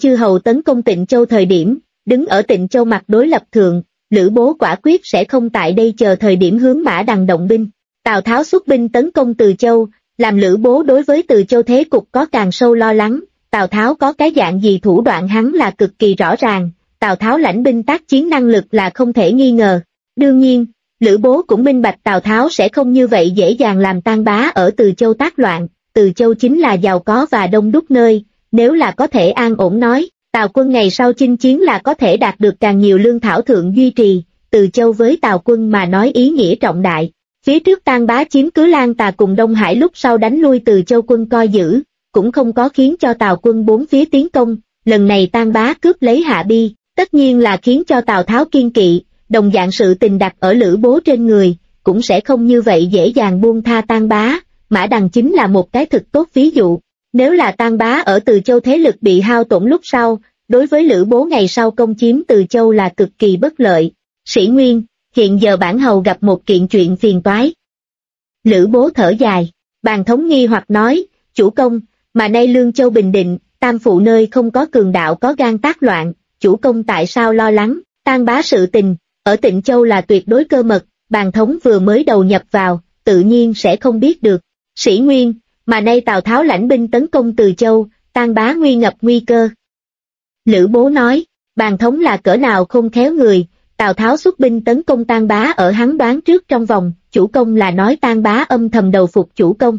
chư hầu tấn công Tịnh Châu thời điểm, đứng ở Tịnh Châu mặt đối lập thượng, Lữ Bố quả quyết sẽ không tại đây chờ thời điểm hướng Mã Đằng động binh. Tào Tháo xuất binh tấn công Từ Châu, làm Lữ Bố đối với Từ Châu thế cục có càng sâu lo lắng. Tào Tháo có cái dạng gì thủ đoạn hắn là cực kỳ rõ ràng, Tào Tháo lãnh binh tác chiến năng lực là không thể nghi ngờ. Đương nhiên, Lữ Bố cũng minh bạch Tào Tháo sẽ không như vậy dễ dàng làm tan bá ở Từ Châu tác loạn. Từ Châu chính là giàu có và đông đúc nơi, nếu là có thể an ổn nói, Tào quân ngày sau chinh chiến là có thể đạt được càng nhiều lương thảo thượng duy trì. Từ Châu với Tào quân mà nói ý nghĩa trọng đại. Phía trước tan bá chiếm cứ Lan Tà cùng Đông Hải lúc sau đánh lui Từ Châu quân coi giữ, cũng không có khiến cho Tào quân bốn phía tiến công. Lần này tan bá cướp lấy Hạ Bi, tất nhiên là khiến cho Tào Tháo kiên kỵ, đồng dạng sự tình đặt ở Lữ Bố trên người, cũng sẽ không như vậy dễ dàng buông tha tan bá. Mã Đằng chính là một cái thực tốt ví dụ. Nếu là tan bá ở Từ Châu thế lực bị hao tổn lúc sau, đối với Lữ Bố ngày sau công chiếm Từ Châu là cực kỳ bất lợi. Sĩ Nguyên, hiện giờ bản hầu gặp một kiện chuyện phiền toái. Lữ Bố thở dài, Bàn Thống nghi hoặc nói, chủ công, mà nay Lương Châu bình định, Tam Phụ nơi không có cường đạo có gan tác loạn, chủ công tại sao lo lắng? Tan bá sự tình, ở Tịnh Châu là tuyệt đối cơ mật, Bàn Thống vừa mới đầu nhập vào, tự nhiên sẽ không biết được. Sĩ Nguyên, mà nay Tào Tháo lãnh binh tấn công Từ Châu, tan bá nguy ngập nguy cơ. Lữ Bố nói, Bàn Thống là cỡ nào không khéo người, Tào Tháo xuất binh tấn công tan bá ở hắn đoán trước trong vòng, chủ công là nói tan bá âm thầm đầu phục chủ công.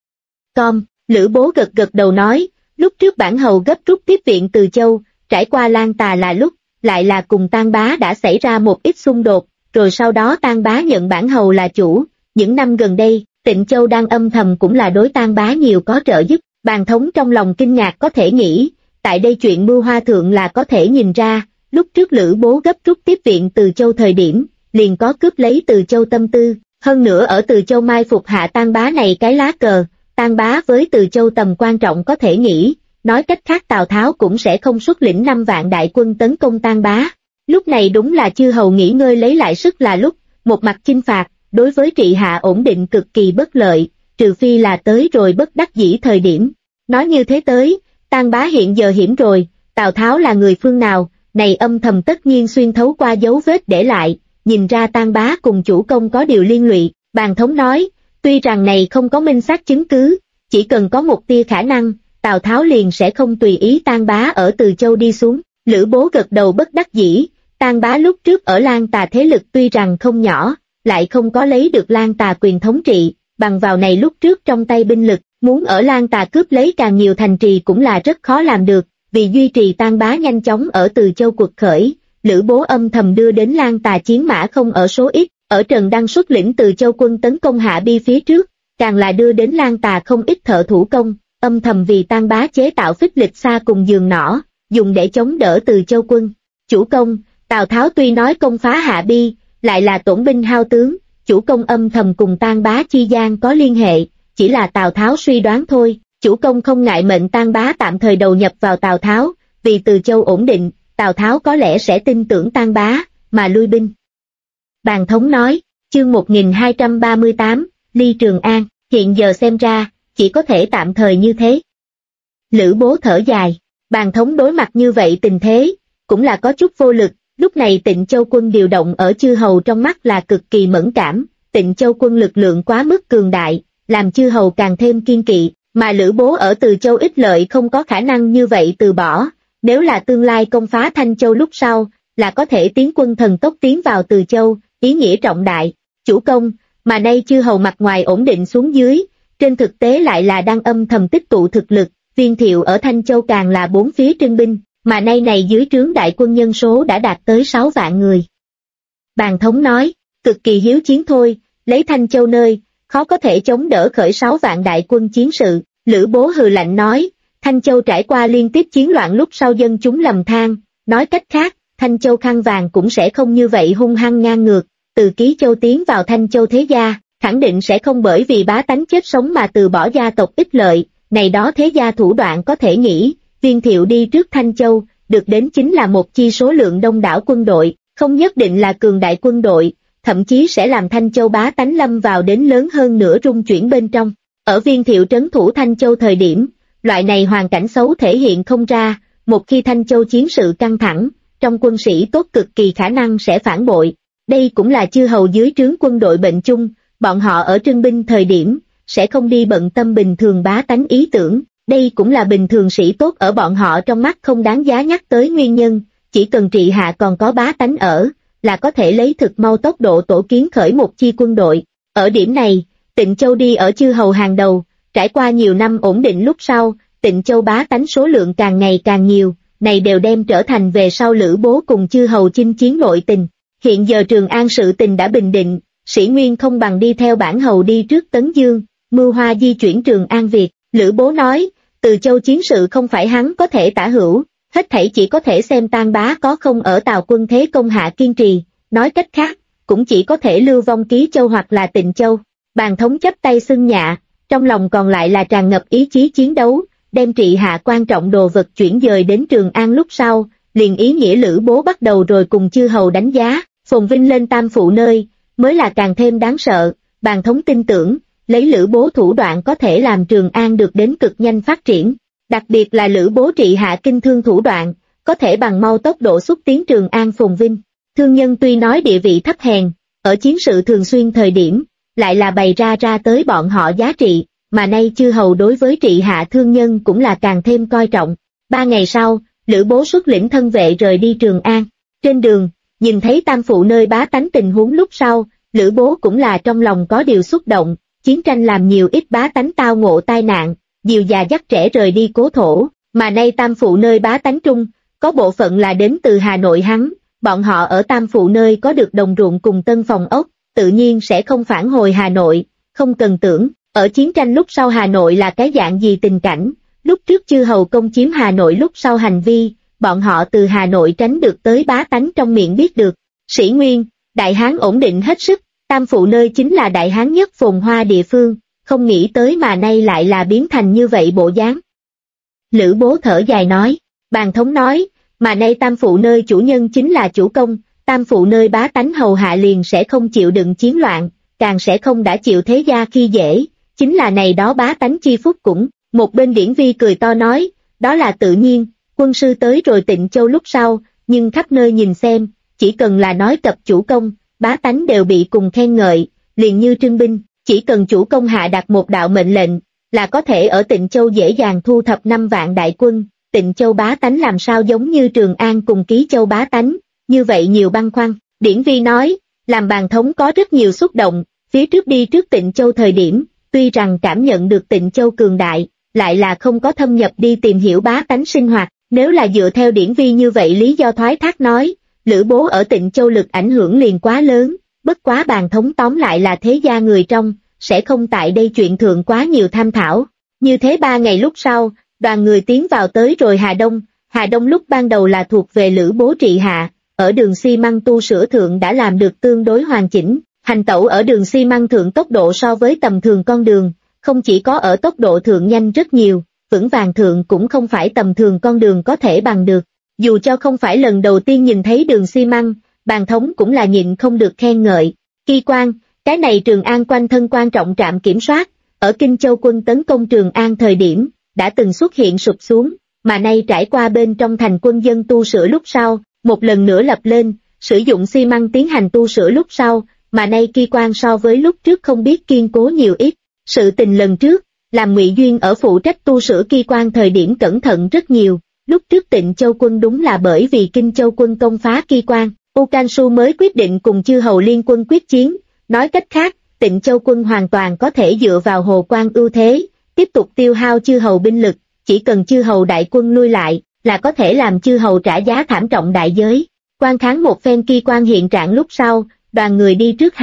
Lữ Bố gật gật đầu nói, lúc trước bản hầu gấp rút tiếp viện Từ Châu, trải qua Lan Tà là lúc, lại là cùng tan bá đã xảy ra một ít xung đột, rồi sau đó tan bá nhận bản hầu là chủ. Những năm gần đây, Tịnh Châu đang âm thầm cũng là đối tan bá nhiều có trợ giúp. Bàn Thống trong lòng kinh ngạc có thể nghĩ, tại đây chuyện mưu hoa thượng là có thể nhìn ra, lúc trước Lữ Bố gấp rút tiếp viện Từ Châu thời điểm, liền có cướp lấy Từ Châu tâm tư, hơn nữa ở Từ Châu mai phục hạ tan bá này cái lá cờ, tan bá với Từ Châu tầm quan trọng có thể nghĩ, nói cách khác Tào Tháo cũng sẽ không xuất lĩnh 5 vạn đại quân tấn công tan bá. Lúc này đúng là chư hầu nghỉ ngơi lấy lại sức là lúc, một mặt chinh phạt, đối với trị hạ ổn định cực kỳ bất lợi, trừ phi là tới rồi bất đắc dĩ thời điểm. Nói như thế tới, tan bá hiện giờ hiểm rồi, Tào Tháo là người phương nào, này âm thầm tất nhiên xuyên thấu qua dấu vết để lại, nhìn ra tan bá cùng chủ công có điều liên lụy. Bàn Thống nói, tuy rằng này không có minh xác chứng cứ, chỉ cần có một tia khả năng, Tào Tháo liền sẽ không tùy ý tan bá ở Từ Châu đi xuống. Lữ Bố gật đầu bất đắc dĩ, tan bá lúc trước ở Lan Tà thế lực tuy rằng không nhỏ, lại không có lấy được Lan Tà quyền thống trị, bằng vào này lúc trước trong tay binh lực, muốn ở Lan Tà cướp lấy càng nhiều thành trì cũng là rất khó làm được. Vì duy trì tan bá nhanh chóng ở Từ Châu cuộc khởi, Lữ Bố âm thầm đưa đến Lan Tà chiến mã không ở số ít, ở Trần Đăng xuất lĩnh Từ Châu quân tấn công Hạ Bi phía trước, càng là đưa đến Lan Tà không ít thợ thủ công, âm thầm vì tan bá chế tạo phích lịch xa cùng giường nỏ, dùng để chống đỡ Từ Châu quân. Chủ công, Tào Tháo tuy nói công phá Hạ Bi, lại là tổn binh hao tướng, chủ công âm thầm cùng tan bá chi gian có liên hệ, chỉ là Tào Tháo suy đoán thôi. Chủ công không ngại mệnh tan bá tạm thời đầu nhập vào Tào Tháo, vì Từ Châu ổn định, Tào Tháo có lẽ sẽ tin tưởng tan bá, mà lui binh. Bàn Thống nói, chương 1238, Ly Trường An, hiện giờ xem ra, chỉ có thể tạm thời như thế. Lữ Bố thở dài, Bàn Thống đối mặt như vậy tình thế, cũng là có chút vô lực, lúc này Tịnh Châu quân điều động ở chư hầu trong mắt là cực kỳ mẫn cảm, Tịnh Châu quân lực lượng quá mức cường đại, làm chư hầu càng thêm kiên kỵ. Mà Lữ Bố ở Từ Châu ít lợi không có khả năng như vậy từ bỏ, nếu là tương lai công phá Thanh Châu lúc sau, là có thể tiến quân thần tốc tiến vào Từ Châu, ý nghĩa trọng đại. Chủ công, mà nay chư hầu mặt ngoài ổn định xuống dưới, trên thực tế lại là đang âm thầm tích tụ thực lực, Viên Thiệu ở Thanh Châu càng là bốn phía trưng binh, mà nay này dưới trướng đại quân nhân số đã đạt tới 6 vạn người. Bàn Thống nói, cực kỳ hiếu chiến thôi, lấy Thanh Châu nơi, khó có thể chống đỡ khởi 6 vạn đại quân chiến sự. Lữ Bố hừ lạnh nói, Thanh Châu trải qua liên tiếp chiến loạn lúc sau dân chúng lầm than, nói cách khác, Thanh Châu khăn vàng cũng sẽ không như vậy hung hăng ngang ngược, từ Ký Châu tiến vào Thanh Châu thế gia, khẳng định sẽ không bởi vì bá tánh chết sống mà từ bỏ gia tộc ích lợi, này đó thế gia thủ đoạn có thể nghĩ, Viên Thiệu đi trước Thanh Châu, được đến chính là một chi số lượng đông đảo quân đội, không nhất định là cường đại quân đội, thậm chí sẽ làm Thanh Châu bá tánh lâm vào đến lớn hơn nữa rung chuyển bên trong. Ở Viên Thiệu trấn thủ Thanh Châu thời điểm, loại này hoàn cảnh xấu thể hiện không ra, một khi Thanh Châu chiến sự căng thẳng, trong quân sĩ tốt cực kỳ khả năng sẽ phản bội. Đây cũng là chư hầu dưới trướng quân đội bệnh chung, bọn họ ở trưng binh thời điểm, sẽ không đi bận tâm bình thường bá tánh ý tưởng, đây cũng là bình thường sĩ tốt ở bọn họ trong mắt không đáng giá nhắc tới nguyên nhân, chỉ cần trị hạ còn có bá tánh ở, là có thể lấy thực mau tốc độ tổ kiến khởi một chi quân đội. Ở điểm này, Tịnh Châu đi ở chư hầu hàng đầu, trải qua nhiều năm ổn định lúc sau, Tịnh Châu bá tánh số lượng càng ngày càng nhiều, này đều đem trở thành về sau Lữ Bố cùng chư hầu chinh chiến nội tình. Hiện giờ Trường An sự tình đã bình định, Sĩ Nguyên không bằng đi theo bản hầu đi trước Tấn Dương, mưu hoa di chuyển Trường An Việt. Lữ Bố nói, Từ Châu chiến sự không phải hắn có thể tả hữu, hết thảy chỉ có thể xem Tan Bá có không ở Tào quân thế công hạ kiên trì, nói cách khác, cũng chỉ có thể lưu vong Ký Châu hoặc là Tịnh Châu. Bàn thống chắp tay xưng nhạ, trong lòng còn lại là tràn ngập ý chí chiến đấu, đem trị hạ quan trọng đồ vật chuyển dời đến Trường An lúc sau, liền ý nghĩa Lữ Bố bắt đầu rồi cùng chư hầu đánh giá, phồn vinh lên tam phụ nơi, mới là càng thêm đáng sợ. Bàn thống tin tưởng, lấy Lữ Bố thủ đoạn có thể làm Trường An được đến cực nhanh phát triển, đặc biệt là Lữ Bố trị hạ kinh thương thủ đoạn, có thể bằng mau tốc độ xúc tiến Trường An phồn vinh. Thương nhân tuy nói địa vị thấp hèn, ở chiến sự thường xuyên thời điểm, lại là bày ra tới bọn họ giá trị, mà nay chư hầu đối với trị hạ thương nhân cũng là càng thêm coi trọng. 3 ngày sau, Lữ Bố xuất lĩnh thân vệ rời đi Trường An. Trên đường, nhìn thấy tam phụ nơi bá tánh tình huống lúc sau, Lữ Bố cũng là trong lòng có điều xúc động, chiến tranh làm nhiều ít bá tánh tao ngộ tai nạn, dìu già dắt trẻ rời đi cố thổ, mà nay tam phụ nơi bá tánh trung, có bộ phận là đến từ Hà Nội hắn, bọn họ ở tam phụ nơi có được đồng ruộng cùng tân phòng ốc, tự nhiên sẽ không phản hồi Hà Nội, không cần tưởng, ở chiến tranh lúc sau Hà Nội là cái dạng gì tình cảnh, lúc trước chư hầu công chiếm Hà Nội lúc sau hành vi, bọn họ từ Hà Nội tránh được tới bá tánh trong miệng biết được. Sĩ Nguyên, Đại Hán ổn định hết sức, tam phụ nơi chính là Đại Hán nhất phồn hoa địa phương, không nghĩ tới mà nay lại là biến thành như vậy bộ dáng. Lữ Bố thở dài nói, Bàn thống nói, mà nay tam phụ nơi chủ nhân chính là chủ công, tam phụ nơi bá tánh hầu hạ liền sẽ không chịu đựng chiến loạn, càng sẽ không đã chịu thế gia khi dễ, chính là này đó bá tánh chi phúc cũng. Một bên Điển Vi cười to nói, đó là tự nhiên, quân sư tới rồi Tịnh Châu lúc sau, nhưng khắp nơi nhìn xem, chỉ cần là nói cập chủ công, bá tánh đều bị cùng khen ngợi, liền như trưng binh, chỉ cần chủ công hạ đặt một đạo mệnh lệnh, là có thể ở Tịnh Châu dễ dàng thu thập 5 vạn đại quân. Tịnh Châu bá tánh làm sao giống như Trường An cùng Ký Châu bá tánh, như vậy nhiều băn khoăn. Điển Vi nói, làm Bàn thống có rất nhiều xúc động, phía trước đi trước Tịnh Châu thời điểm, tuy rằng cảm nhận được Tịnh Châu cường đại, lại là không có thâm nhập đi tìm hiểu bá tánh sinh hoạt, nếu là dựa theo Điển Vi như vậy lý do thoái thác nói, Lữ Bố ở Tịnh Châu lực ảnh hưởng liền quá lớn, bất quá Bàn thống tóm lại là thế gia người trong, sẽ không tại đây chuyện thượng quá nhiều tham thảo. Như thế 3 ngày lúc sau, đoàn người tiến vào tới rồi Hà Đông lúc ban đầu là thuộc về Lữ Bố trị hạ, ở đường xi măng tu sửa thượng đã làm được tương đối hoàn chỉnh, hành tẩu ở đường xi măng thượng tốc độ so với tầm thường con đường, không chỉ có ở tốc độ thượng nhanh rất nhiều, vững vàng thượng cũng không phải tầm thường con đường có thể bằng được. Dù cho không phải lần đầu tiên nhìn thấy đường xi măng, Bàn thống cũng là nhịn không được khen ngợi. Kỳ quan, cái này Trường An quanh thân quan trọng trạm kiểm soát, ở Kinh Châu quân tấn công Trường An thời điểm, đã từng xuất hiện sụp xuống, mà nay trải qua bên trong thành quân dân tu sửa lúc sau, một lần nữa lập lên, sử dụng xi măng tiến hành tu sửa lúc sau, mà nay kỳ quan so với lúc trước không biết kiên cố nhiều ít. Sự tình lần trước, làm Ngụy Duyên ở phụ trách tu sửa kỳ quan thời điểm cẩn thận rất nhiều, lúc trước Tịnh Châu quân đúng là bởi vì Kinh Châu quân công phá kỳ quan, U Can Su mới quyết định cùng chư hầu liên quân quyết chiến, nói cách khác, Tịnh Châu quân hoàn toàn có thể dựa vào Hồ Quan ưu thế, tiếp tục tiêu hao chư hầu binh lực, chỉ cần chư hầu đại quân lui lại, là có thể làm chư hầu trả giá thảm trọng đại giới. Quan kháng một phen kỳ quan hiện trạng lúc sau, đoàn người đi trước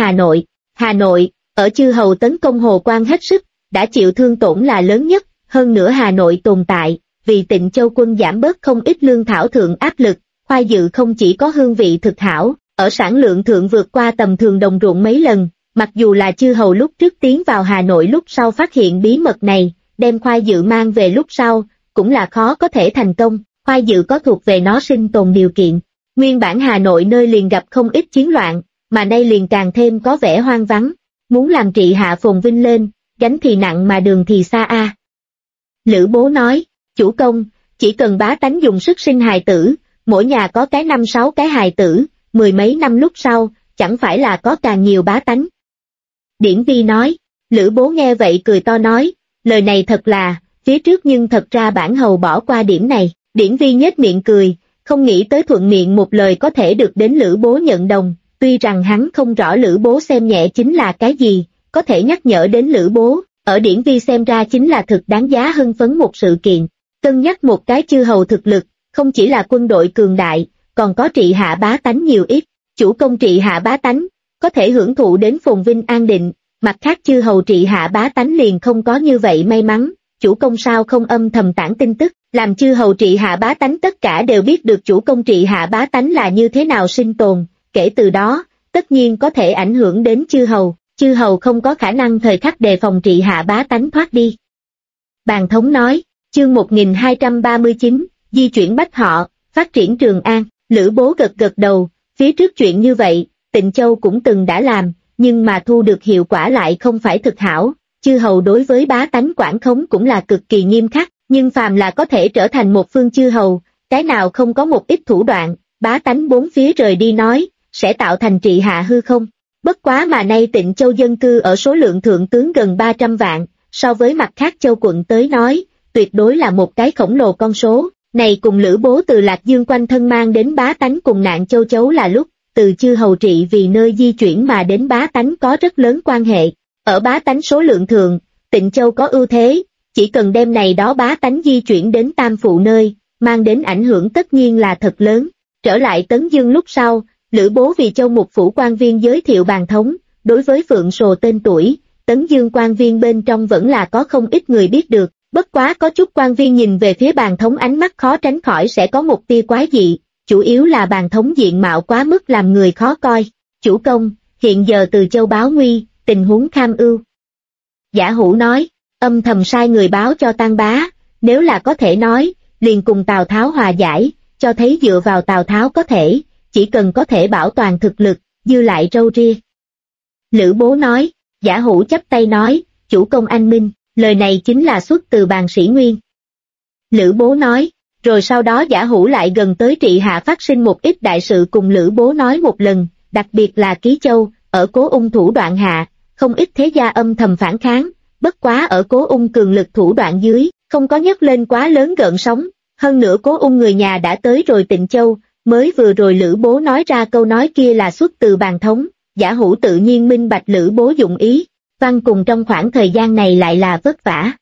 Hà Nội, ở chư hầu tấn công Hồ Quan hết sức, đã chịu thương tổn là lớn nhất, hơn nữa Hà Nội tồn tại, vì Tịnh Châu quân giảm bớt không ít lương thảo thượng áp lực, khoai dự không chỉ có hương vị thực hảo, ở sản lượng thượng vượt qua tầm thường đồng ruộng mấy lần, mặc dù là chư hầu lúc trước tiến vào Hà Nội lúc sau phát hiện bí mật này, đem khoai dự mang về lúc sau, cũng là khó có thể thành công, khoai dự có thuộc về nó sinh tồn điều kiện. Nguyên bản Hà Nội nơi liền gặp không ít chiến loạn, mà nay liền càng thêm có vẻ hoang vắng, muốn làm trị hạ phồn vinh lên, gánh thì nặng mà đường thì xa a. Lữ Bố nói, chủ công, chỉ cần bá tánh dùng sức sinh hài tử, mỗi nhà có cái 5-6 cái hài tử, mười mấy năm lúc sau, chẳng phải là có càng nhiều bá tánh. Điển Vi nói, Lữ Bố nghe vậy cười to nói, lời này thật là, phía trước nhưng thật ra bản hầu bỏ qua điểm này. Điển Vi nhếch miệng cười, không nghĩ tới thuận miệng một lời có thể được đến Lữ Bố nhận đồng, tuy rằng hắn không rõ Lữ Bố xem nhẹ chính là cái gì, có thể nhắc nhở đến Lữ Bố, ở Điển Vi xem ra chính là thực đáng giá hưng phấn một sự kiện. Cân nhắc một cái chư hầu thực lực, không chỉ là quân đội cường đại, còn có trị hạ bá tánh nhiều ít, chủ công trị hạ bá tánh, có thể hưởng thụ đến phồn vinh an định, mặt khác chư hầu trị hạ bá tánh liền không có như vậy may mắn, chủ công sao không âm thầm tản tin tức, làm chư hầu trị hạ bá tánh tất cả đều biết được chủ công trị hạ bá tánh là như thế nào sinh tồn, kể từ đó, tất nhiên có thể ảnh hưởng đến chư hầu không có khả năng thời khắc đề phòng trị hạ bá tánh thoát đi. Bàn thống nói, chương 1239, di chuyển bách họ, phát triển Trường An, Lữ Bố gật gật đầu, phía trước chuyện như vậy, Tịnh Châu cũng từng đã làm, nhưng mà thu được hiệu quả lại không phải thực hảo, chư hầu đối với bá tánh quản khống cũng là cực kỳ nghiêm khắc, nhưng phàm là có thể trở thành một phương chư hầu, cái nào không có một ít thủ đoạn, bá tánh bốn phía rời đi nói, sẽ tạo thành trị hạ hư không. Bất quá mà nay Tịnh Châu dân cư ở số lượng thượng tướng gần 300 vạn, so với mặt khác châu quận tới nói, tuyệt đối là một cái khổng lồ con số, này cùng Lữ Bố từ Lạc Dương quanh thân mang đến bá tánh cùng nạn châu chấu là lúc, từ chư hầu trị vì nơi di chuyển mà đến bá tánh có rất lớn quan hệ. Ở bá tánh số lượng thường, Tịnh Châu có ưu thế, chỉ cần đem này đó bá tánh di chuyển đến Tam Phụ nơi, mang đến ảnh hưởng tất nhiên là thật lớn. Trở lại Tấn Dương lúc sau, Lữ Bố vì Châu Mục Phủ quan viên giới thiệu bàn thống, đối với Phượng Sồ tên tuổi, Tấn Dương quan viên bên trong vẫn là có không ít người biết được, bất quá có chút quan viên nhìn về phía bàn thống ánh mắt khó tránh khỏi sẽ có một tia quái dị, chủ yếu là bàn thống diện mạo quá mức làm người khó coi. Chủ công, hiện giờ từ Châu báo nguy, tình huống kham ưu. Giả Hữu nói, âm thầm sai người báo cho Tang Bá, nếu là có thể nói, liền cùng Tào Tháo hòa giải, cho thấy dựa vào Tào Tháo có thể, chỉ cần có thể bảo toàn thực lực, dư lại râu ria. Lữ Bố nói, Giả Hữu chắp tay nói, chủ công anh minh, lời này chính là xuất từ bàn sĩ Nguyên. Lữ Bố nói, rồi sau đó Giả Hữu lại gần tới trị hạ phát sinh một ít đại sự cùng Lữ Bố nói một lần, đặc biệt là Ký Châu, ở Cố Ung thủ đoạn hạ, không ít thế gia âm thầm phản kháng, bất quá ở Cố Ung cường lực thủ đoạn dưới, không có nhấc lên quá lớn gợn sóng, hơn nữa Cố Ung người nhà đã tới rồi Tịnh Châu, mới vừa rồi Lữ Bố nói ra câu nói kia là xuất từ bàn thống, Giả Hữu tự nhiên minh bạch Lữ Bố dụng ý, văn cùng trong khoảng thời gian này lại là vất vả.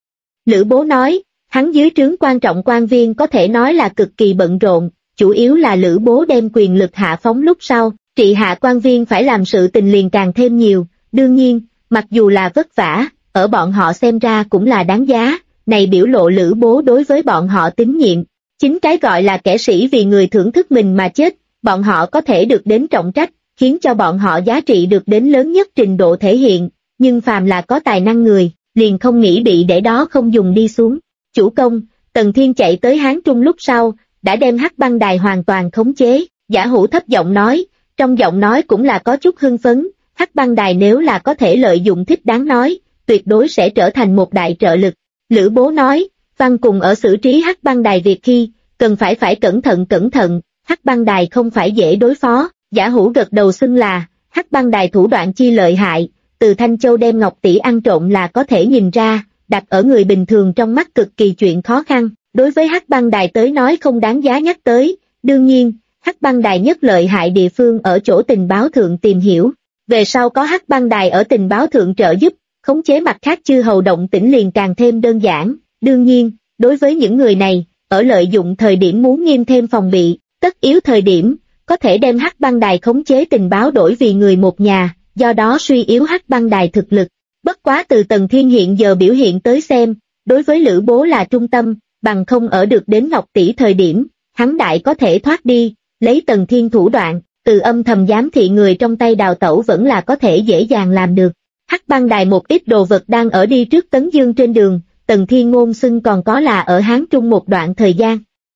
Lữ Bố nói, hắn dưới trướng quan trọng quan viên có thể nói là cực kỳ bận rộn, chủ yếu là Lữ Bố đem quyền lực hạ phóng lúc sau, trị hạ quan viên phải làm sự tình liền càng thêm nhiều, đương nhiên, mặc dù là vất vả, ở bọn họ xem ra cũng là đáng giá, này biểu lộ Lữ Bố đối với bọn họ tín nhiệm. Chính cái gọi là kẻ sĩ vì người thưởng thức mình mà chết, bọn họ có thể được đến trọng trách, khiến cho bọn họ giá trị được đến lớn nhất trình độ thể hiện, nhưng phàm là có tài năng người, liền không nghĩ bị để đó không dùng đi xuống. Chủ công, Tần Thiên chạy tới Hán Trung lúc sau, đã đem Hắc Băng Đài hoàn toàn khống chế, Giả Hữu thấp giọng nói, trong giọng nói cũng là có chút hưng phấn, Hắc Băng Đài nếu là có thể lợi dụng thích đáng nói, tuyệt đối sẽ trở thành một đại trợ lực. Lữ Bố nói, văn cùng ở xử trí Hắc Băng Đài việc khi, cần phải cẩn thận, Hắc Băng Đài không phải dễ đối phó, Giả Hữu gật đầu xưng là, Hắc Băng Đài thủ đoạn chi lợi hại, từ Thanh Châu đem ngọc tỷ ăn trộm là có thể nhìn ra, đặt ở người bình thường trong mắt cực kỳ chuyện khó khăn, đối với Hắc Băng Đài tới nói không đáng giá nhắc tới, đương nhiên, Hắc Băng Đài nhất lợi hại địa phương ở chỗ tình báo thượng tìm hiểu, về sau có Hắc Băng Đài ở tình báo thượng trợ giúp, khống chế mặt khác chư hầu động tĩnh liền càng thêm đơn giản, đương nhiên, đối với những người này, ở lợi dụng thời điểm muốn nghiêm thêm phòng bị, tất yếu thời điểm, có thể đem Hắc Băng Đài khống chế tình báo đổi vì người một nhà, do đó suy yếu Hắc Băng Đài thực lực. Bất quá từ Tần Thiên hiện giờ biểu hiện tới xem, đối với Lữ Bố là trung tâm, bằng không ở được đến Ngọc Tỷ thời điểm, hắn đại có thể thoát đi, lấy Tần Thiên thủ đoạn, từ âm thầm giám thị người trong tay đào tẩu vẫn là có thể dễ dàng làm được. Hắc Băng Đài một ít đồ vật đang ở đi trước Tấn Dương trên đường, Tần Thiên ngôn xưng còn có là ở Hán Trung một đoạn thời gian.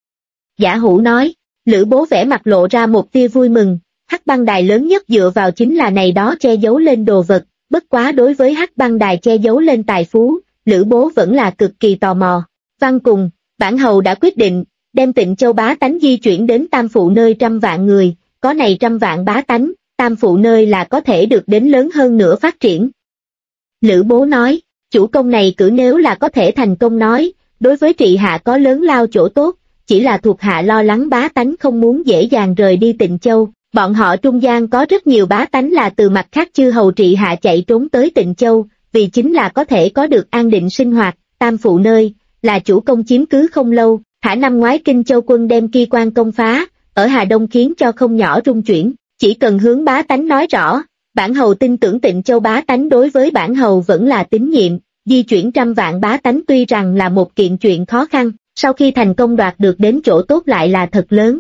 Giả Hữu nói, Lữ Bố vẻ mặt lộ ra một tia vui mừng, Hắc Băng Đài lớn nhất dựa vào chính là này đó che giấu lên đồ vật, bất quá đối với Hắc Băng Đài che giấu lên tài phú, Lữ Bố vẫn là cực kỳ tò mò. Văn cùng, Bản hầu đã quyết định, đem Tịnh Châu bá tánh di chuyển đến Tam Phụ nơi 100 vạn người, có này 100 vạn bá tánh, Tam Phụ nơi là có thể được đến lớn hơn nữa phát triển. Lữ Bố nói, chủ công này cử nếu là có thể thành công nói, đối với trị hạ có lớn lao chỗ tốt, chỉ là thuộc hạ lo lắng bá tánh không muốn dễ dàng rời đi Tịnh Châu, bọn họ trung gian có rất nhiều bá tánh là từ mặt khác chư hầu trị hạ chạy trốn tới Tịnh Châu, vì chính là có thể có được an định sinh hoạt. Tam Phụ nơi là chủ công chiếm cứ không lâu, thả năm ngoái Kinh Châu quân đem Ki Quan công phá, ở Hà Đông khiến cho không nhỏ rung chuyển, chỉ cần hướng bá tánh nói rõ, bản hầu tin tưởng Tịnh Châu bá tánh đối với bản hầu vẫn là tín nhiệm, di chuyển 100 vạn bá tánh tuy rằng là một kiện chuyện khó khăn, sau khi thành công đoạt được đến chỗ tốt lại là thật lớn.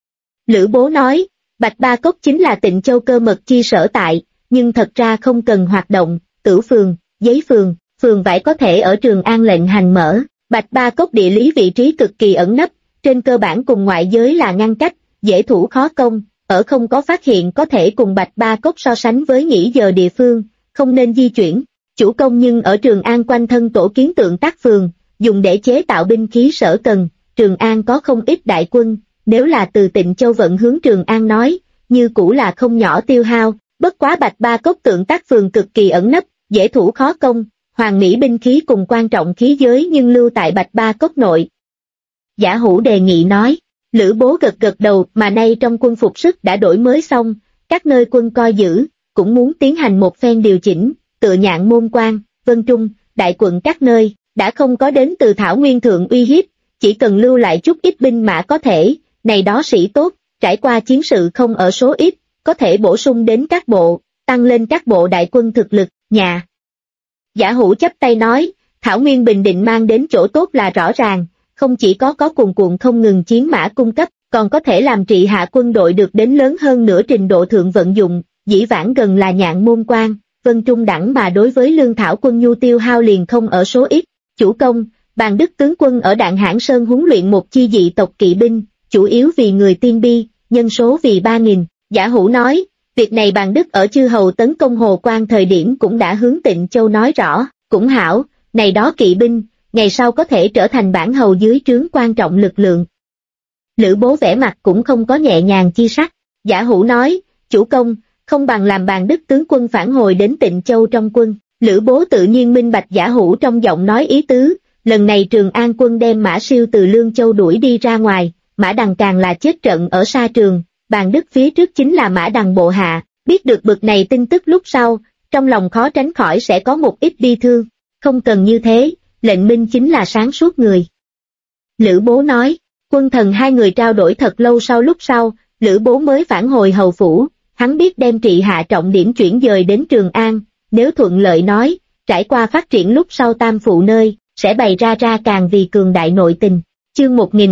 Lữ Bố nói, Bạch Ba Cốc chính là Tịnh Châu cơ mật chi sở tại, nhưng thật ra không cần hoạt động, Tửu phường, Giấy phường, phường vải có thể ở Trường An lệnh hành mở. Bạch Ba Cốc địa lý vị trí cực kỳ ẩn nấp, trên cơ bản cùng ngoại giới là ngăn cách, dễ thủ khó công, ở không có phát hiện có thể cùng Bạch Ba Cốc so sánh với nghỉ giờ địa phương, không nên di chuyển. Chủ công nhưng ở Trường An quanh thân tổ kiến tượng tác phường, dùng để chế tạo binh khí sở cần, Trường An có không ít đại quân, nếu là từ Tịnh Châu vận hướng Trường An nói, như cũ là không nhỏ tiêu hao, bất quá Bạch Ba Cốc tượng tác phường cực kỳ ẩn nấp, dễ thủ khó công. Hoàng mỹ binh khí cùng quan trọng khí giới nhưng lưu tại Bạch Ba Cốc nội. Giả Hữu đề nghị nói, Lữ Bố gật gật đầu mà nay trong quân phục sức đã đổi mới xong, các nơi quân coi giữ, cũng muốn tiến hành một phen điều chỉnh, tựa Nhạn Môn Quan, Vân Trung, đại quận các nơi, đã không có đến từ Thảo Nguyên Thượng uy hiếp, chỉ cần lưu lại chút ít binh mã có thể, này đó sĩ tốt, trải qua chiến sự không ở số ít, có thể bổ sung đến các bộ, tăng lên các bộ đại quân thực lực, nhà. Giả Hữu chắp tay nói, Thảo Nguyên bình định mang đến chỗ tốt là rõ ràng, không chỉ có cuồn cuộn không ngừng chiến mã cung cấp, còn có thể làm trị hạ quân đội được đến lớn hơn nửa trình độ thượng vận dụng, dĩ vãng gần là Nhạn Môn Quan, Vân Trung đẳng mà đối với lương thảo quân nhu tiêu hao liền không ở số ít. Chủ công, Bàn Đức tướng quân ở Đạn Hãn Sơn huấn luyện một chi dị tộc kỵ binh, chủ yếu vì người tiên bi, nhân số vì 3.000, Giả Hữu nói. Việc này Bàn Đức ở chư hầu tấn công Hồ Quan thời điểm cũng đã hướng Tịnh Châu nói rõ, cũng hảo, này đó kỵ binh, ngày sau có thể trở thành bản hầu dưới trướng quan trọng lực lượng. Lữ Bố vẻ mặt cũng không có nhẹ nhàng chi sắc, Giả Hữu nói, chủ công, không bằng làm Bàn Đức tướng quân phản hồi đến Tịnh Châu trong quân. Lữ Bố tự nhiên minh bạch Giả Hữu trong giọng nói ý tứ, lần này Trường An quân đem Mã Siêu từ Lương Châu đuổi đi ra ngoài, Mã Đằng càng là chết trận ở sa trường. Bàn Đức phía trước chính là Mã Đằng bộ hạ, biết được bực này tin tức lúc sau, trong lòng khó tránh khỏi sẽ có một ít bi thương, không cần như thế, lệnh minh chính là sáng suốt người. Lữ Bố nói, quân thần hai người trao đổi thật lâu lúc sau, Lữ Bố mới phản hồi hầu phủ, hắn biết đem trị hạ trọng điểm chuyển dời đến Trường An, nếu thuận lợi nói, trải qua phát triển lúc sau Tam Phụ nơi, sẽ bày ra càng vì cường đại nội tình. Chương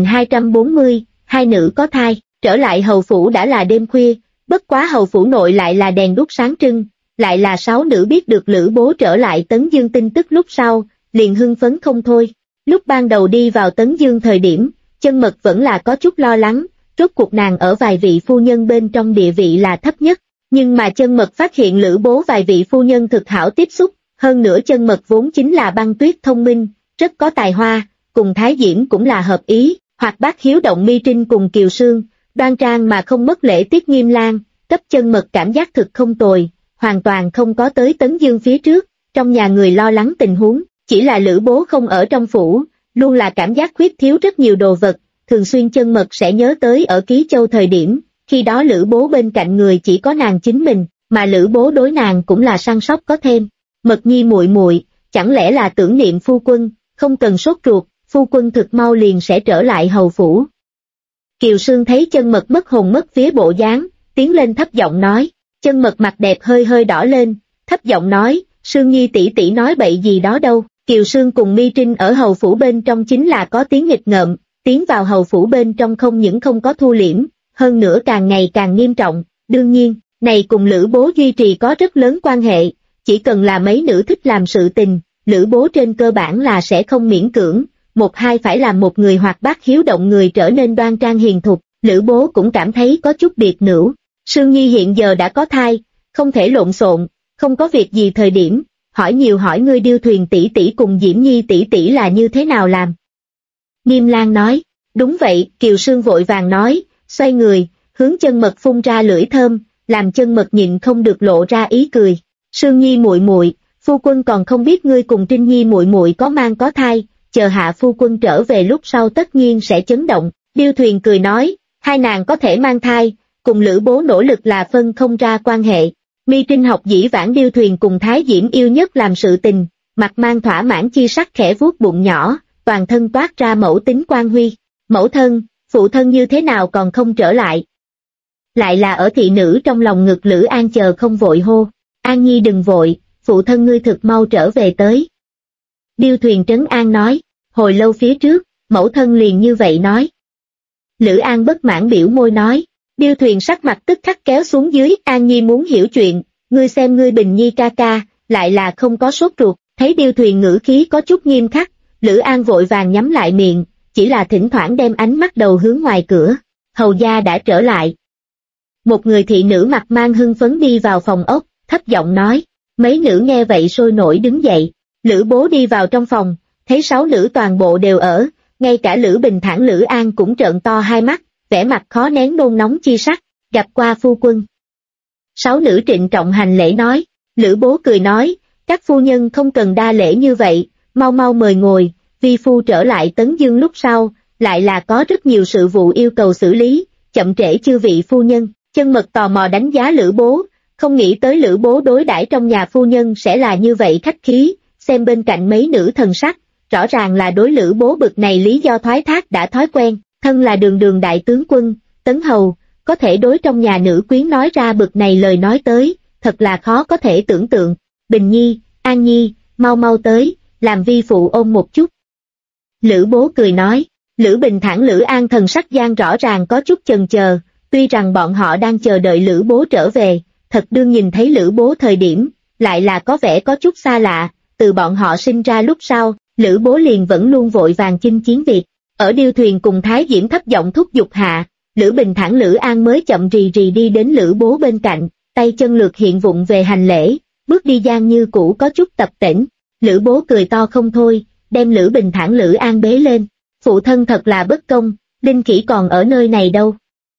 1240, hai nữ có thai. Trở lại hầu phủ đã là đêm khuya, bất quá hầu phủ nội lại là đèn đuốc sáng trưng, lại là 6 nữ biết được Lữ Bố trở lại Tấn Dương tin tức lúc sau, liền hưng phấn không thôi. Lúc ban đầu đi vào Tấn Dương thời điểm, Chân Mật vẫn là có chút lo lắng, rốt cuộc nàng ở vài vị phu nhân bên trong địa vị là thấp nhất, nhưng mà Chân Mật phát hiện Lữ Bố vài vị phu nhân thực hảo tiếp xúc, hơn nữa Chân Mật vốn chính là băng tuyết thông minh, rất có tài hoa, cùng Thái Diễm cũng là hợp ý, hoặc bác hiếu động Mi Trinh cùng Kiều Sương. Đoan trang mà không mất lễ tiết Nghiêm Lang, cấp Chân Mật cảm giác thực không tồi, hoàn toàn không có tới Tấn Dương phía trước, trong nhà người lo lắng tình huống, chỉ là Lữ Bố không ở trong phủ, luôn là cảm giác khuyết thiếu rất nhiều đồ vật, thường xuyên Chân Mật sẽ nhớ tới ở Ký Châu thời điểm, khi đó Lữ Bố bên cạnh người chỉ có nàng chính mình, mà Lữ Bố đối nàng cũng là săn sóc có thêm. Mật nhi muội muội, chẳng lẽ là tưởng niệm phu quân, không cần sốt ruột, phu quân thực mau liền sẽ trở lại hầu phủ. Kiều Sương thấy Chân Mật mất hồn mất vía bộ dáng, tiến lên thấp giọng nói, Chân Mật mặt đẹp hơi hơi đỏ lên, thấp giọng nói, Sương Nhi tỷ tỷ nói bậy gì đó đâu. Kiều Sương cùng Mi Trinh ở hầu phủ bên trong chính là có tiếng nghịch ngợm, tiến vào hầu phủ bên trong không những không có thu liễm, hơn nữa càng ngày càng nghiêm trọng, đương nhiên, này cùng Lữ Bố duy trì có rất lớn quan hệ, chỉ cần là mấy nữ thích làm sự tình, Lữ Bố trên cơ bản là sẽ không miễn cưỡng. Một hai phải làm một người hoạt bát hiếu động người trở nên đoan trang hiền thục, Lữ Bố cũng cảm thấy có chút biệt nữ. Sương Nhi hiện giờ đã có thai, không thể lộn xộn, không có việc gì thời điểm, hỏi nhiều hỏi ngươi Điêu Thuyền tỷ tỷ cùng Diễm Nhi tỷ tỷ là như thế nào làm. Nghiêm Lang nói. Đúng vậy, Kiều Sương vội vàng nói, xoay người, hướng Chân Mật phun ra lưỡi thơm, làm Chân Mật nhịn không được lộ ra ý cười. Sương Nhi muội muội, phu quân còn không biết ngươi cùng Trinh Nhi muội muội có mang có thai, chờ hạ phu quân trở về lúc sau tất nhiên sẽ chấn động. Điêu Thuyền cười nói, hai nàng có thể mang thai, cùng Lữ Bố nỗ lực là phân không ra quan hệ. Mi Trinh học dĩ vãng Điêu Thuyền cùng Thái Diễm yêu nhất làm sự tình, mặt mang thỏa mãn chi sắc khẽ vuốt bụng nhỏ, toàn thân toát ra mẫu tính quan huy. Mẫu thân, phụ thân như thế nào còn không trở lại? Lại là ở thị nữ trong lòng ngực Lữ An chờ không vội hô. An Nhi đừng vội, phụ thân ngươi thực mau trở về tới. Điêu Thuyền trấn an nói, hồi lâu phía trước, mẫu thân liền như vậy nói. Lữ An bất mãn biểu môi nói, Điêu Thuyền sắc mặt tức khắc kéo xuống dưới. An Nhi muốn hiểu chuyện, ngươi xem ngươi Bình Nhi ca ca, lại là không có sốt ruột. Thấy Điêu Thuyền ngữ khí có chút nghiêm khắc, Lữ An vội vàng nhắm lại miệng, chỉ là thỉnh thoảng đem ánh mắt đầu hướng ngoài cửa. Hầu gia đã trở lại. Một người thị nữ mặt mang hưng phấn đi vào phòng ốc, thấp giọng nói. Mấy nữ nghe vậy sôi nổi đứng dậy. Lữ Bố đi vào trong phòng, thấy 6 nữ toàn bộ đều ở, ngay cả Lữ Bình Thản Lữ An cũng trợn to hai mắt, vẻ mặt khó nén nôn nóng chi sắc, gặp qua phu quân. 6 nữ trịnh trọng hành lễ nói. Lữ Bố cười nói, các phu nhân không cần đa lễ như vậy, mau mau mời ngồi, vi phu trở lại Tấn Dương lúc sau, lại là có rất nhiều sự vụ yêu cầu xử lý, chậm trễ chư vị phu nhân. Chân Mật tò mò đánh giá Lữ Bố, không nghĩ tới Lữ Bố đối đãi trong nhà phu nhân sẽ là như vậy khách khí, xem bên cạnh mấy nữ thần sắc, rõ ràng là đối Lữ Bố bực này lý do thoái thác đã thói quen, thân là đường đường đại tướng quân, Tấn Hầu, có thể đối trong nhà nữ quyến nói ra bực này lời nói tới, thật là khó có thể tưởng tượng. Bình Nhi, An Nhi, mau mau tới, làm vi phụ ôm một chút. Lữ Bố cười nói. Lữ Bình Thản Lữ An thần sắc gian rõ ràng có chút chần chờ, tuy rằng bọn họ đang chờ đợi Lữ Bố trở về, thật đương nhìn thấy Lữ Bố thời điểm, lại là có vẻ có chút xa lạ, từ bọn họ sinh ra lúc sau, Lữ Bố liền vẫn luôn vội vàng chinh chiến việc. Ở Điêu Thuyền cùng Thái Diễm thấp giọng thúc giục hạ, Lữ Bình Thản Lữ An mới chậm rì rì đi đến Lữ Bố bên cạnh, tay chân lược hiện vụng về hành lễ, bước đi gian như cũ có chút tập tễnh. Lữ Bố cười to không thôi, đem Lữ Bình Thản Lữ An bế lên. Phụ thân thật là bất công, Linh Khỉ còn ở nơi này đâu.